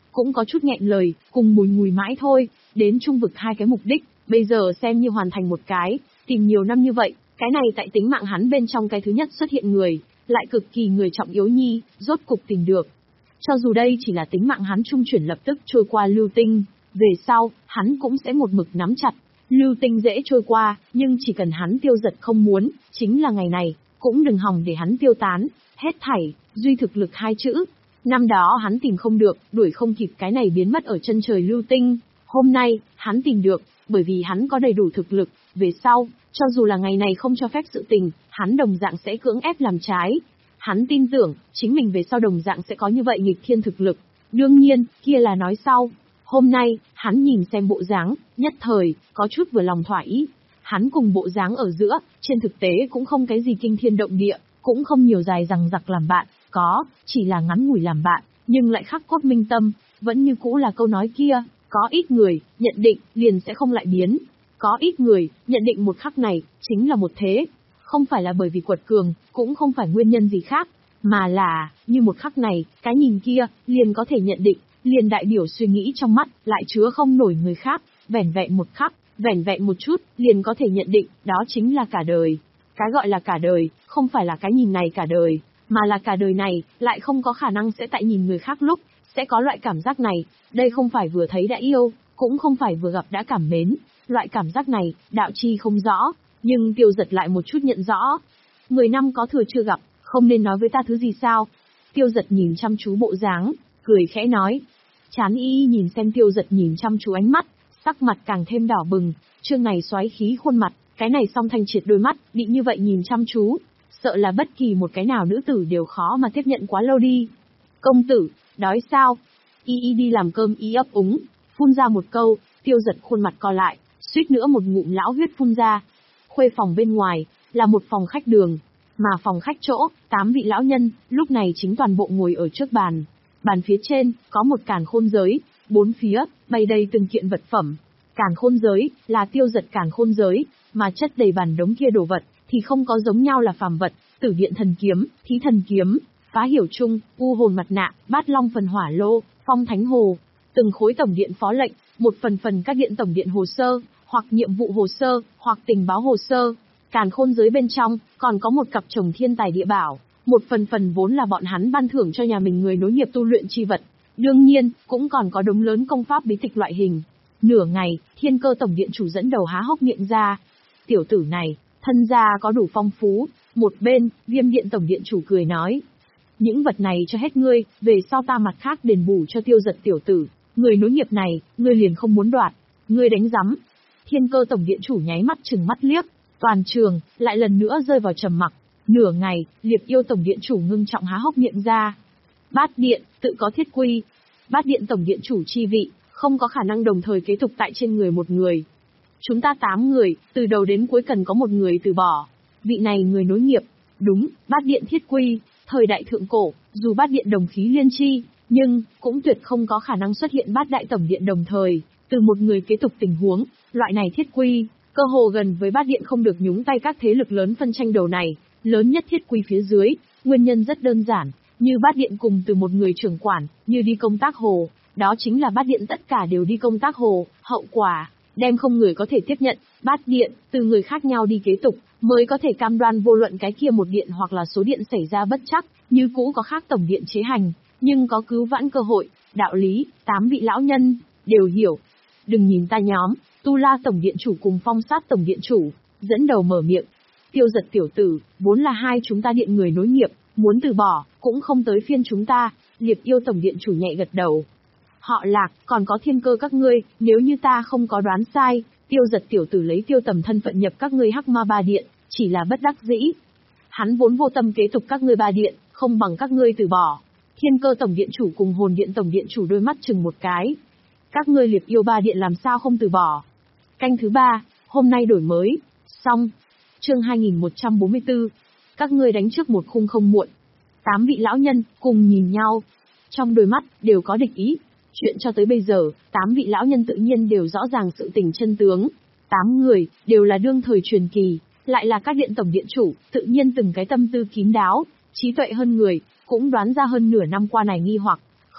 cũng có chút nghẹn lời, cùng bùi ngùi mãi thôi, đến trung vực hai cái mục đích, bây giờ xem như hoàn thành một cái, tìm nhiều năm như vậy, cái này tại tính mạng hắn bên trong cái thứ nhất xuất hiện người, lại cực kỳ người trọng yếu nhi, rốt cục tìm được. Cho dù đây chỉ là tính mạng hắn trung chuyển lập tức trôi qua lưu tinh, về sau, hắn cũng sẽ một mực nắm chặt. Lưu tinh dễ trôi qua, nhưng chỉ cần hắn tiêu giật không muốn, chính là ngày này, cũng đừng hòng để hắn tiêu tán, hết thảy, duy thực lực hai chữ. Năm đó hắn tìm không được, đuổi không kịp cái này biến mất ở chân trời lưu tinh. Hôm nay, hắn tìm được, bởi vì hắn có đầy đủ thực lực, về sau, cho dù là ngày này không cho phép sự tình, hắn đồng dạng sẽ cưỡng ép làm trái. Hắn tin tưởng, chính mình về sau đồng dạng sẽ có như vậy nghịch thiên thực lực. Đương nhiên, kia là nói sau. Hôm nay, hắn nhìn xem bộ dáng, nhất thời, có chút vừa lòng thỏa ý. Hắn cùng bộ dáng ở giữa, trên thực tế cũng không cái gì kinh thiên động địa, cũng không nhiều dài rằng giặc làm bạn, có, chỉ là ngắn ngủi làm bạn, nhưng lại khắc cốt minh tâm, vẫn như cũ là câu nói kia, có ít người, nhận định, liền sẽ không lại biến. Có ít người, nhận định một khắc này, chính là một thế. Không phải là bởi vì quật cường, cũng không phải nguyên nhân gì khác, mà là, như một khắc này, cái nhìn kia, liền có thể nhận định, liền đại biểu suy nghĩ trong mắt, lại chứa không nổi người khác, vẻn vẹn một khắc, vẻn vẹn một chút, liền có thể nhận định, đó chính là cả đời. Cái gọi là cả đời, không phải là cái nhìn này cả đời, mà là cả đời này, lại không có khả năng sẽ tại nhìn người khác lúc, sẽ có loại cảm giác này, đây không phải vừa thấy đã yêu, cũng không phải vừa gặp đã cảm mến, loại cảm giác này, đạo chi không rõ, nhưng Tiêu Giật lại một chút nhận rõ. Mười năm có thừa chưa gặp, không nên nói với ta thứ gì sao? Tiêu Giật nhìn chăm chú bộ dáng, cười khẽ nói. Chán y nhìn xem Tiêu Giật nhìn chăm chú ánh mắt, sắc mặt càng thêm đỏ bừng, trương này xoáy khí khuôn mặt, cái này song thanh triệt đôi mắt, bị như vậy nhìn chăm chú, sợ là bất kỳ một cái nào nữ tử đều khó mà tiếp nhận quá lâu đi. Công tử, đói sao? Y y đi làm cơm y ấp úng, phun ra một câu, Tiêu Giật khuôn mặt co lại, suýt nữa một ngụm lão huyết phun ra. Khuê phòng bên ngoài, là một phòng khách đường, mà phòng khách chỗ, tám vị lão nhân, lúc này chính toàn bộ ngồi ở trước bàn. Bàn phía trên, có một càn khôn giới, bốn phía, bày đầy từng kiện vật phẩm. Càn khôn giới, là Tiêu Giật càn khôn giới, mà chất đầy bàn đống kia đồ vật, thì không có giống nhau là phàm vật, tử điện thần kiếm, thí thần kiếm, phá hiểu chung, u hồn mặt nạ, bát long phần hỏa lô, phong thánh hồ. Từng khối tổng điện phó lệnh, một phần phần các điện tổng điện hồ sơ, hoặc nhiệm vụ hồ sơ, hoặc tình báo hồ sơ. Càn khôn giới bên trong, còn có một cặp chồng thiên tài địa bảo, một phần phần vốn là bọn hắn ban thưởng cho nhà mình người nối nghiệp tu luyện chi vật. Đương nhiên, cũng còn có đống lớn công pháp bí tịch loại hình. Nửa ngày, Thiên Cơ tổng điện chủ dẫn đầu há hốc miệng ra. Tiểu tử này, thân gia có đủ phong phú. Một bên, Viêm điện tổng điện chủ cười nói. Những vật này cho hết ngươi, về sau ta mặt khác đền bù cho Tiêu Giật tiểu tử. Người nối nghiệp này, ngươi liền không muốn đoạt. Ngươi đánh rắm. Thiên Cơ tổng điện chủ nháy mắt trừng mắt liếc. Toàn trường, lại lần nữa rơi vào trầm mặc. Nửa ngày, Liệp Yêu tổng điện chủ ngưng trọng há hốc miệng ra. Bát điện, tự có thiết quy. Bát điện tổng điện chủ chi vị, không có khả năng đồng thời kế tục tại trên người một người. Chúng ta tám người, từ đầu đến cuối cần có một người từ bỏ. Vị này người nối nghiệp. Đúng, bát điện thiết quy, thời đại thượng cổ, dù bát điện đồng khí liên chi, nhưng, cũng tuyệt không có khả năng xuất hiện bát đại tổng điện đồng thời, từ một người kế tục tình huống, loại này thiết quy, cơ hồ gần với bát điện không được nhúng tay các thế lực lớn phân tranh đầu này, lớn nhất thiết quy phía dưới, nguyên nhân rất đơn giản, như bát điện cùng từ một người trưởng quản, như đi công tác hồ, đó chính là bát điện tất cả đều đi công tác hồ, hậu quả, đem không người có thể tiếp nhận, bát điện, từ người khác nhau đi kế tục, mới có thể cam đoan vô luận cái kia một điện hoặc là số điện xảy ra bất chắc, như cũ có khác tổng điện chế hành, nhưng có cứu vãn cơ hội, đạo lý, tám vị lão nhân, đều hiểu. Đừng nhìn ta nhóm, Tu La tổng điện chủ cùng Phong Sát tổng điện chủ, dẫn đầu mở miệng. Tiêu Giật tiểu tử, vốn là hai chúng ta điện người nối nghiệp, muốn từ bỏ, cũng không tới phiên chúng ta, Liệp Yêu tổng điện chủ nhẹ gật đầu. Họ Lạc, còn có Thiên Cơ các ngươi, nếu như ta không có đoán sai, Tiêu Giật tiểu tử lấy Tiêu Tầm thân phận nhập các ngươi Hắc Ma ba điện, chỉ là bất đắc dĩ. Hắn vốn vô tâm kế tục các ngươi ba điện, không bằng các ngươi từ bỏ. Thiên Cơ tổng điện chủ cùng Hồn điện tổng điện chủ đôi mắt chừng một cái. Các ngươi Liệp Yêu ba điện làm sao không từ bỏ? Canh thứ ba, hôm nay đổi mới. Xong. Chương hai nghìn một trăm bốn mươi tư. Các ngươi đánh trước một khung không muộn. Tám vị lão nhân cùng nhìn nhau, trong đôi mắt đều có địch ý. Chuyện cho tới bây giờ, tám vị lão nhân tự nhiên đều rõ ràng sự tình chân tướng. Tám người đều là đương thời truyền kỳ, lại là các điện tổng điện chủ, tự nhiên từng cái tâm tư kín đáo, trí tuệ hơn người, cũng đoán ra hơn nửa năm qua này nghi hoặc,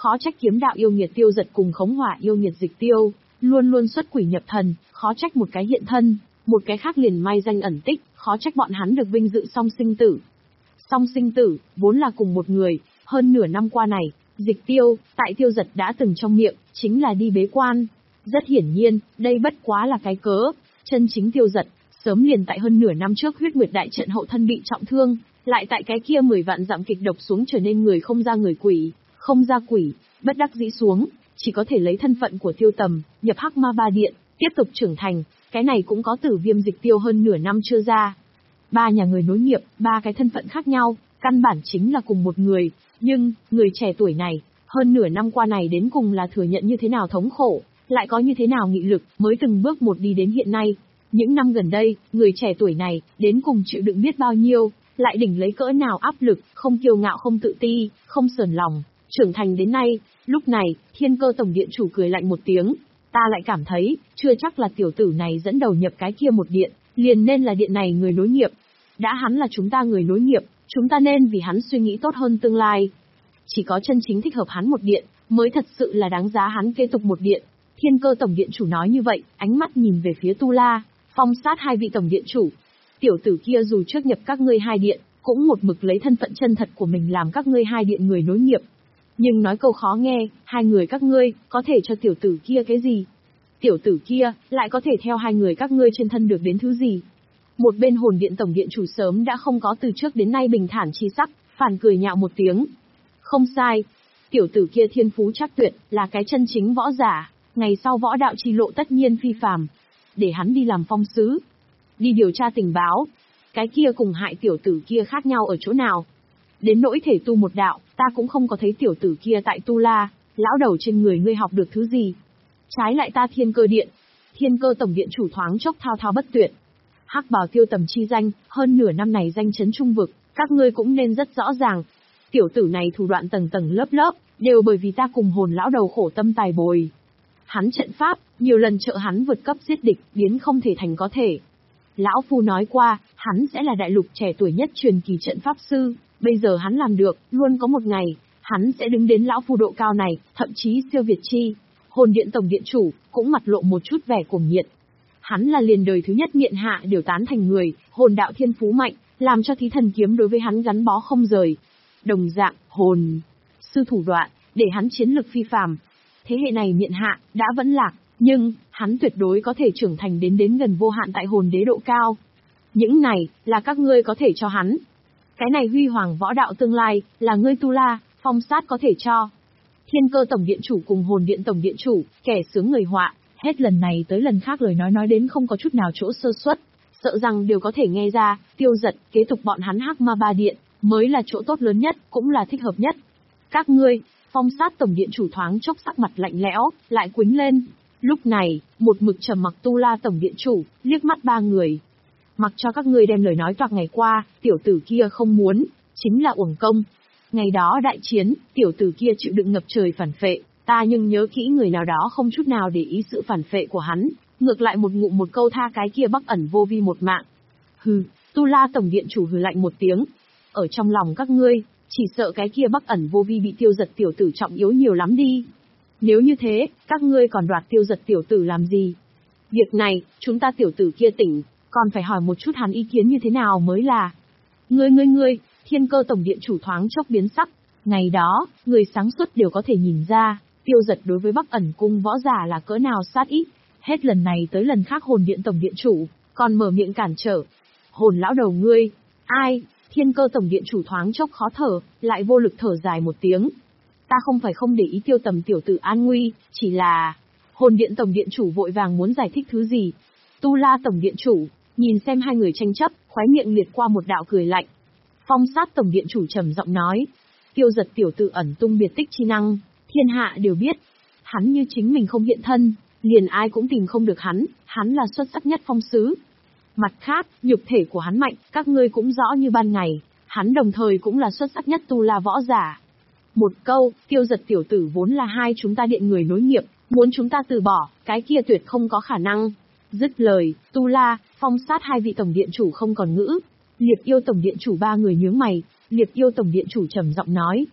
khó trách kiếm đạo yêu nghiệt Tiêu Giật cùng khống hỏa yêu nghiệt Dịch Tiêu, luôn luôn xuất quỷ nhập thần, khó trách một cái hiện thân, một cái khác liền mai danh ẩn tích, khó trách bọn hắn được vinh dự song sinh tử. Song sinh tử, vốn là cùng một người, hơn nửa năm qua này, Dịch Tiêu, tại Tiêu Giật đã từng trong miệng, chính là đi bế quan. Rất hiển nhiên, đây bất quá là cái cớ, chân chính Tiêu Giật, sớm liền tại hơn nửa năm trước huyết nguyệt đại trận hậu thân bị trọng thương, lại tại cái kia mười vạn dặm kịch độc xuống trở nên người không ra người quỷ, không ra quỷ, bất đắc dĩ xuống, chỉ có thể lấy thân phận của Tiêu Tầm, nhập Hắc Ma Ba Điện, tiếp tục trưởng thành, cái này cũng có Tử Viêm Dịch Tiêu hơn nửa năm chưa ra. Ba nhà người nối nghiệp, ba cái thân phận khác nhau, căn bản chính là cùng một người, nhưng, người trẻ tuổi này, hơn nửa năm qua này đến cùng là thừa nhận như thế nào thống khổ, lại có như thế nào nghị lực, mới từng bước một đi đến hiện nay. Những năm gần đây, người trẻ tuổi này, đến cùng chịu đựng biết bao nhiêu, lại đỉnh lấy cỡ nào áp lực, không kiêu ngạo không tự ti, không sờn lòng, trưởng thành đến nay. Lúc này, Thiên Cơ Tổng Điện chủ cười lạnh một tiếng, ta lại cảm thấy, chưa chắc là tiểu tử này dẫn đầu nhập cái kia một điện, liền nên là điện này người nối nghiệp. Đã hắn là chúng ta người nối nghiệp, chúng ta nên vì hắn suy nghĩ tốt hơn tương lai. Chỉ có chân chính thích hợp hắn một điện, mới thật sự là đáng giá hắn kế tục một điện. Thiên Cơ Tổng Điện chủ nói như vậy, ánh mắt nhìn về phía Tu La, Phong Sát hai vị tổng điện chủ. Tiểu tử kia dù trước nhập các ngươi hai điện, cũng một mực lấy thân phận chân thật của mình làm các ngươi hai điện người nối nghiệp. Nhưng nói câu khó nghe, hai người các ngươi, có thể cho tiểu tử kia cái gì? Tiểu tử kia, lại có thể theo hai người các ngươi trên thân được đến thứ gì? Một bên Hồn Điện Tổng Điện chủ sớm đã không có từ trước đến nay bình thản chi sắc, phản cười nhạo một tiếng. Không sai, tiểu tử kia thiên phú chắc tuyệt, là cái chân chính võ giả, ngày sau võ đạo chi lộ tất nhiên phi phàm. Để hắn đi làm phong sứ, đi điều tra tình báo, cái kia cùng hại tiểu tử kia khác nhau ở chỗ nào? Đến nỗi thể tu một đạo, ta cũng không có thấy tiểu tử kia tại Tu La, lão đầu trên người ngươi học được thứ gì. Trái lại ta Thiên Cơ Điện, Thiên Cơ Tổng Điện chủ thoáng chốc thao thao bất tuyệt. Hắc Bào Tiêu Tầm chi danh, hơn nửa năm này danh chấn trung vực, các ngươi cũng nên rất rõ ràng. Tiểu tử này thủ đoạn tầng tầng lớp lớp, đều bởi vì ta cùng Hồn lão đầu khổ tâm tài bồi. Hắn trận pháp, nhiều lần trợ hắn vượt cấp giết địch, biến không thể thành có thể. Lão Phu nói qua, hắn sẽ là đại lục trẻ tuổi nhất truyền kỳ trận pháp sư, bây giờ hắn làm được, luôn có một ngày, hắn sẽ đứng đến Lão Phu độ cao này, thậm chí siêu việt chi. Hồn Điện Tổng Điện chủ, cũng mặt lộ một chút vẻ cuồng nhiệt. Hắn là liền đời thứ nhất miện hạ đều tán thành người, hồn đạo thiên phú mạnh, làm cho thí thần kiếm đối với hắn gắn bó không rời. Đồng dạng, hồn sư thủ đoạn, để hắn chiến lực phi phàm. Thế hệ này miện hạ, đã vẫn lạc, nhưng, hắn tuyệt đối có thể trưởng thành đến đến gần vô hạn tại hồn đế độ cao. Những này, là các ngươi có thể cho hắn. Cái này huy hoàng võ đạo tương lai, là ngươi Tu La, Phong Sát có thể cho. Thiên Cơ Tổng Điện chủ cùng Hồn Điện Tổng Điện chủ, kẻ sướng người họa, hết lần này tới lần khác lời nói nói đến không có chút nào chỗ sơ suất, sợ rằng đều có thể nghe ra, Tiêu Giật, kế tục bọn hắn Hắc Ma Ba Điện, mới là chỗ tốt lớn nhất, cũng là thích hợp nhất. Các ngươi, Phong Sát Tổng Điện chủ thoáng chốc sắc mặt lạnh lẽo, lại quĩnh lên. Lúc này, một mực trầm mặc Tu La Tổng Điện chủ, liếc mắt ba người. Mặc cho các ngươi đem lời nói toạc ngày qua, tiểu tử kia không muốn, chính là uổng công. Ngày đó đại chiến, tiểu tử kia chịu đựng ngập trời phản phệ, ta nhưng nhớ kỹ người nào đó không chút nào để ý sự phản phệ của hắn, ngược lại một ngụm một câu tha cái kia Bắc Ẩn Vô Vi một mạng. Hừ, Tu La Tổng Điện chủ hừ lạnh một tiếng. Ở trong lòng các ngươi, chỉ sợ cái kia Bắc Ẩn Vô Vi bị Tiêu Giật tiểu tử trọng yếu nhiều lắm đi. Nếu như thế, các ngươi còn đoạt Tiêu Giật tiểu tử làm gì? Việc này, chúng ta tiểu tử kia tỉnh, còn phải hỏi một chút hắn ý kiến như thế nào mới là. Ngươi ngươi ngươi, Thiên Cơ Tổng Điện chủ thoáng chốc biến sắc. Ngày đó, người sáng suốt đều có thể nhìn ra, Tiêu Giật đối với Bắc Ẩn cung võ giả là cỡ nào sát ý. Hết lần này tới lần khác Hồn Điện Tổng Điện chủ, còn mở miệng cản trở. Hồn lão đầu ngươi, ai? Thiên Cơ Tổng Điện chủ thoáng chốc khó thở, lại vô lực thở dài một tiếng. Ta không phải không để ý Tiêu Tầm tiểu tử an nguy, chỉ là... Hồn Điện Tổng Điện chủ vội vàng muốn giải thích thứ gì. Tu La Tổng Điện chủ, nhìn xem hai người tranh chấp, khóe miệng liệt qua một đạo cười lạnh. Phong Sát Tổng Điện chủ trầm giọng nói. Tiêu Giật tiểu tử ẩn tung biệt tích chi năng, thiên hạ đều biết. Hắn như chính mình không hiện thân, liền ai cũng tìm không được hắn, hắn là xuất sắc nhất phong sứ. Mặt khác, nhục thể của hắn mạnh, các ngươi cũng rõ như ban ngày, hắn đồng thời cũng là xuất sắc nhất Tu La võ giả. Một câu, Tiêu Giật tiểu tử vốn là hai chúng ta điện người nối nghiệp, muốn chúng ta từ bỏ, cái kia tuyệt không có khả năng. Dứt lời, Tu La, Phong Sát hai vị tổng điện chủ không còn ngữ. Liệp Yêu Tổng Điện chủ ba người nhướng mày, Liệp Yêu Tổng Điện chủ trầm giọng nói.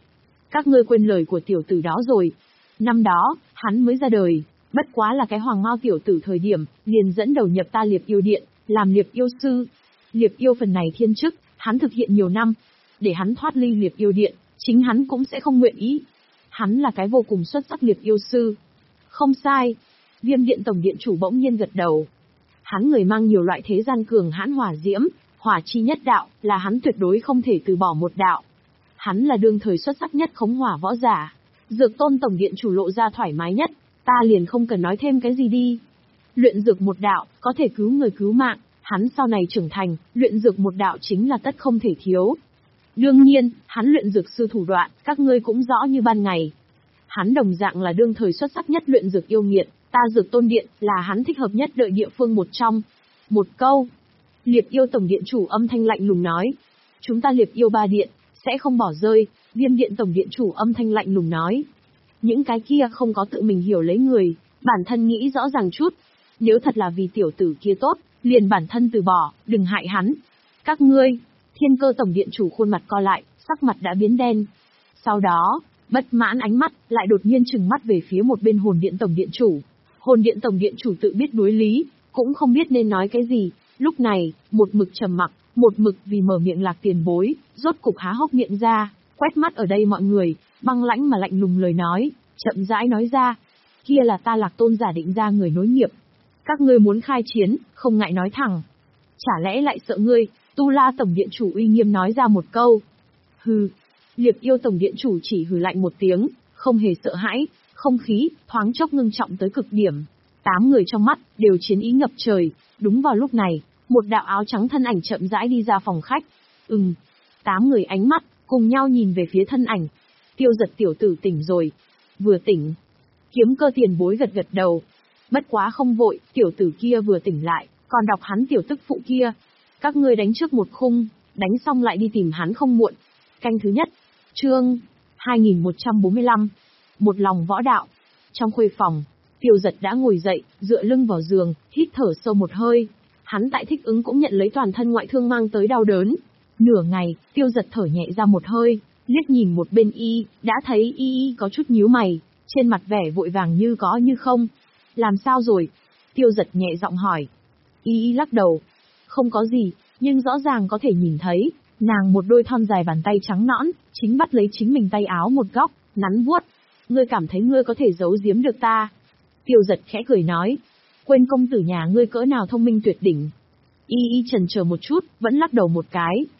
Các ngươi quên lời của tiểu tử đó rồi. Năm đó, hắn mới ra đời, bất quá là cái hoàng ngao tiểu tử thời điểm, liền dẫn đầu nhập ta Liệp Yêu Điện, làm Liệp Yêu Sư. Liệp Yêu phần này thiên chức, hắn thực hiện nhiều năm. Để hắn thoát ly Liệp Yêu Điện, chính hắn cũng sẽ không nguyện ý. Hắn là cái vô cùng xuất sắc Liệp Yêu Sư. Không sai. Viêm Điện Tổng Điện Chủ bỗng nhiên gật đầu. Hắn người mang nhiều loại thế gian cường hãn hỏa diễm, hỏa chi nhất đạo, là hắn tuyệt đối không thể từ bỏ một đạo. Hắn là đương thời xuất sắc nhất khống hỏa võ giả. Dược Tôn Tổng Điện Chủ lộ ra thoải mái nhất, ta liền không cần nói thêm cái gì đi. Luyện dược một đạo, có thể cứu người cứu mạng, hắn sau này trưởng thành, luyện dược một đạo chính là tất không thể thiếu. Đương nhiên, hắn luyện dược sư thủ đoạn, các ngươi cũng rõ như ban ngày. Hắn đồng dạng là đương thời xuất sắc nhất luyện dược yêu nghiệt, ta Dược Tôn Điện là hắn thích hợp nhất đợi địa phương một trong. Một câu. Liệp Yêu Tổng Điện Chủ âm thanh lạnh lùng nói. Chúng ta Liệp Yêu Ba Điện, sẽ không bỏ rơi. Viêm Điện Tổng Điện Chủ âm thanh lạnh lùng nói. Những cái kia không có tự mình hiểu lấy người, bản thân nghĩ rõ ràng chút. Nếu thật là vì tiểu tử kia tốt, liền bản thân từ bỏ, đừng hại hắn. Các ngươi, Thiên Cơ Tổng Điện Chủ khuôn mặt co lại, sắc mặt đã biến đen. Sau đó, bất mãn ánh mắt, lại đột nhiên trừng mắt về phía một bên Hồn Điện Tổng Điện Chủ. Hồn Điện Tổng Điện Chủ tự biết đối lý, cũng không biết nên nói cái gì. Lúc này, một mực trầm mặc, một mực vì mở miệng Lạc Tiền Bối, rốt cục há hốc miệng ra, quét mắt ở đây mọi người, băng lãnh mà lạnh lùng lời nói, chậm rãi nói ra. Kia là ta Lạc Tôn giả định ra người nối nghiệp. Các ngươi muốn khai chiến, không ngại nói thẳng. Chả lẽ lại sợ ngươi? Tu La Tổng Điện Chủ uy nghiêm nói ra một câu. Hừ. Liệp Yêu Tổng Điện Chủ chỉ hừ lạnh một tiếng, không hề sợ hãi, không khí, thoáng chốc ngưng trọng tới cực điểm. Tám người trong mắt, đều chiến ý ngập trời. Đúng vào lúc này, một đạo áo trắng thân ảnh chậm rãi đi ra phòng khách. Ừm. Tám người ánh mắt, cùng nhau nhìn về phía thân ảnh. Tiêu Giật tiểu tử tỉnh rồi. Vừa tỉnh. Kiếm Cơ tiền bối gật gật đầu. Bất quá không vội, tiểu tử kia vừa tỉnh lại, còn đọc hắn tiểu tức phụ kia. Các ngươi đánh trước một khung, đánh xong lại đi tìm hắn không muộn. Canh thứ nhất. Chương hai nghìn một trăm bốn mươi lăm. Một lòng võ đạo. Trong khuê phòng, Tiêu Giật đã ngồi dậy, dựa lưng vào giường, hít thở sâu một hơi. Hắn tại thích ứng cũng nhận lấy toàn thân ngoại thương mang tới đau đớn. Nửa ngày, Tiêu Giật thở nhẹ ra một hơi, liếc nhìn một bên y, đã thấy y y có chút nhíu mày, trên mặt vẻ vội vàng như có như không. Làm sao rồi? Tiêu Giật nhẹ giọng hỏi. Y y lắc đầu. Không có gì, nhưng rõ ràng có thể nhìn thấy, nàng một đôi thon dài bàn tay trắng nõn, chính bắt lấy chính mình tay áo một góc, nắn vuốt. Ngươi cảm thấy ngươi có thể giấu giếm được ta? Tiêu Giật khẽ cười nói. Quên công tử nhà ngươi cỡ nào thông minh tuyệt đỉnh. Y y chần chờ một chút, vẫn lắc đầu một cái,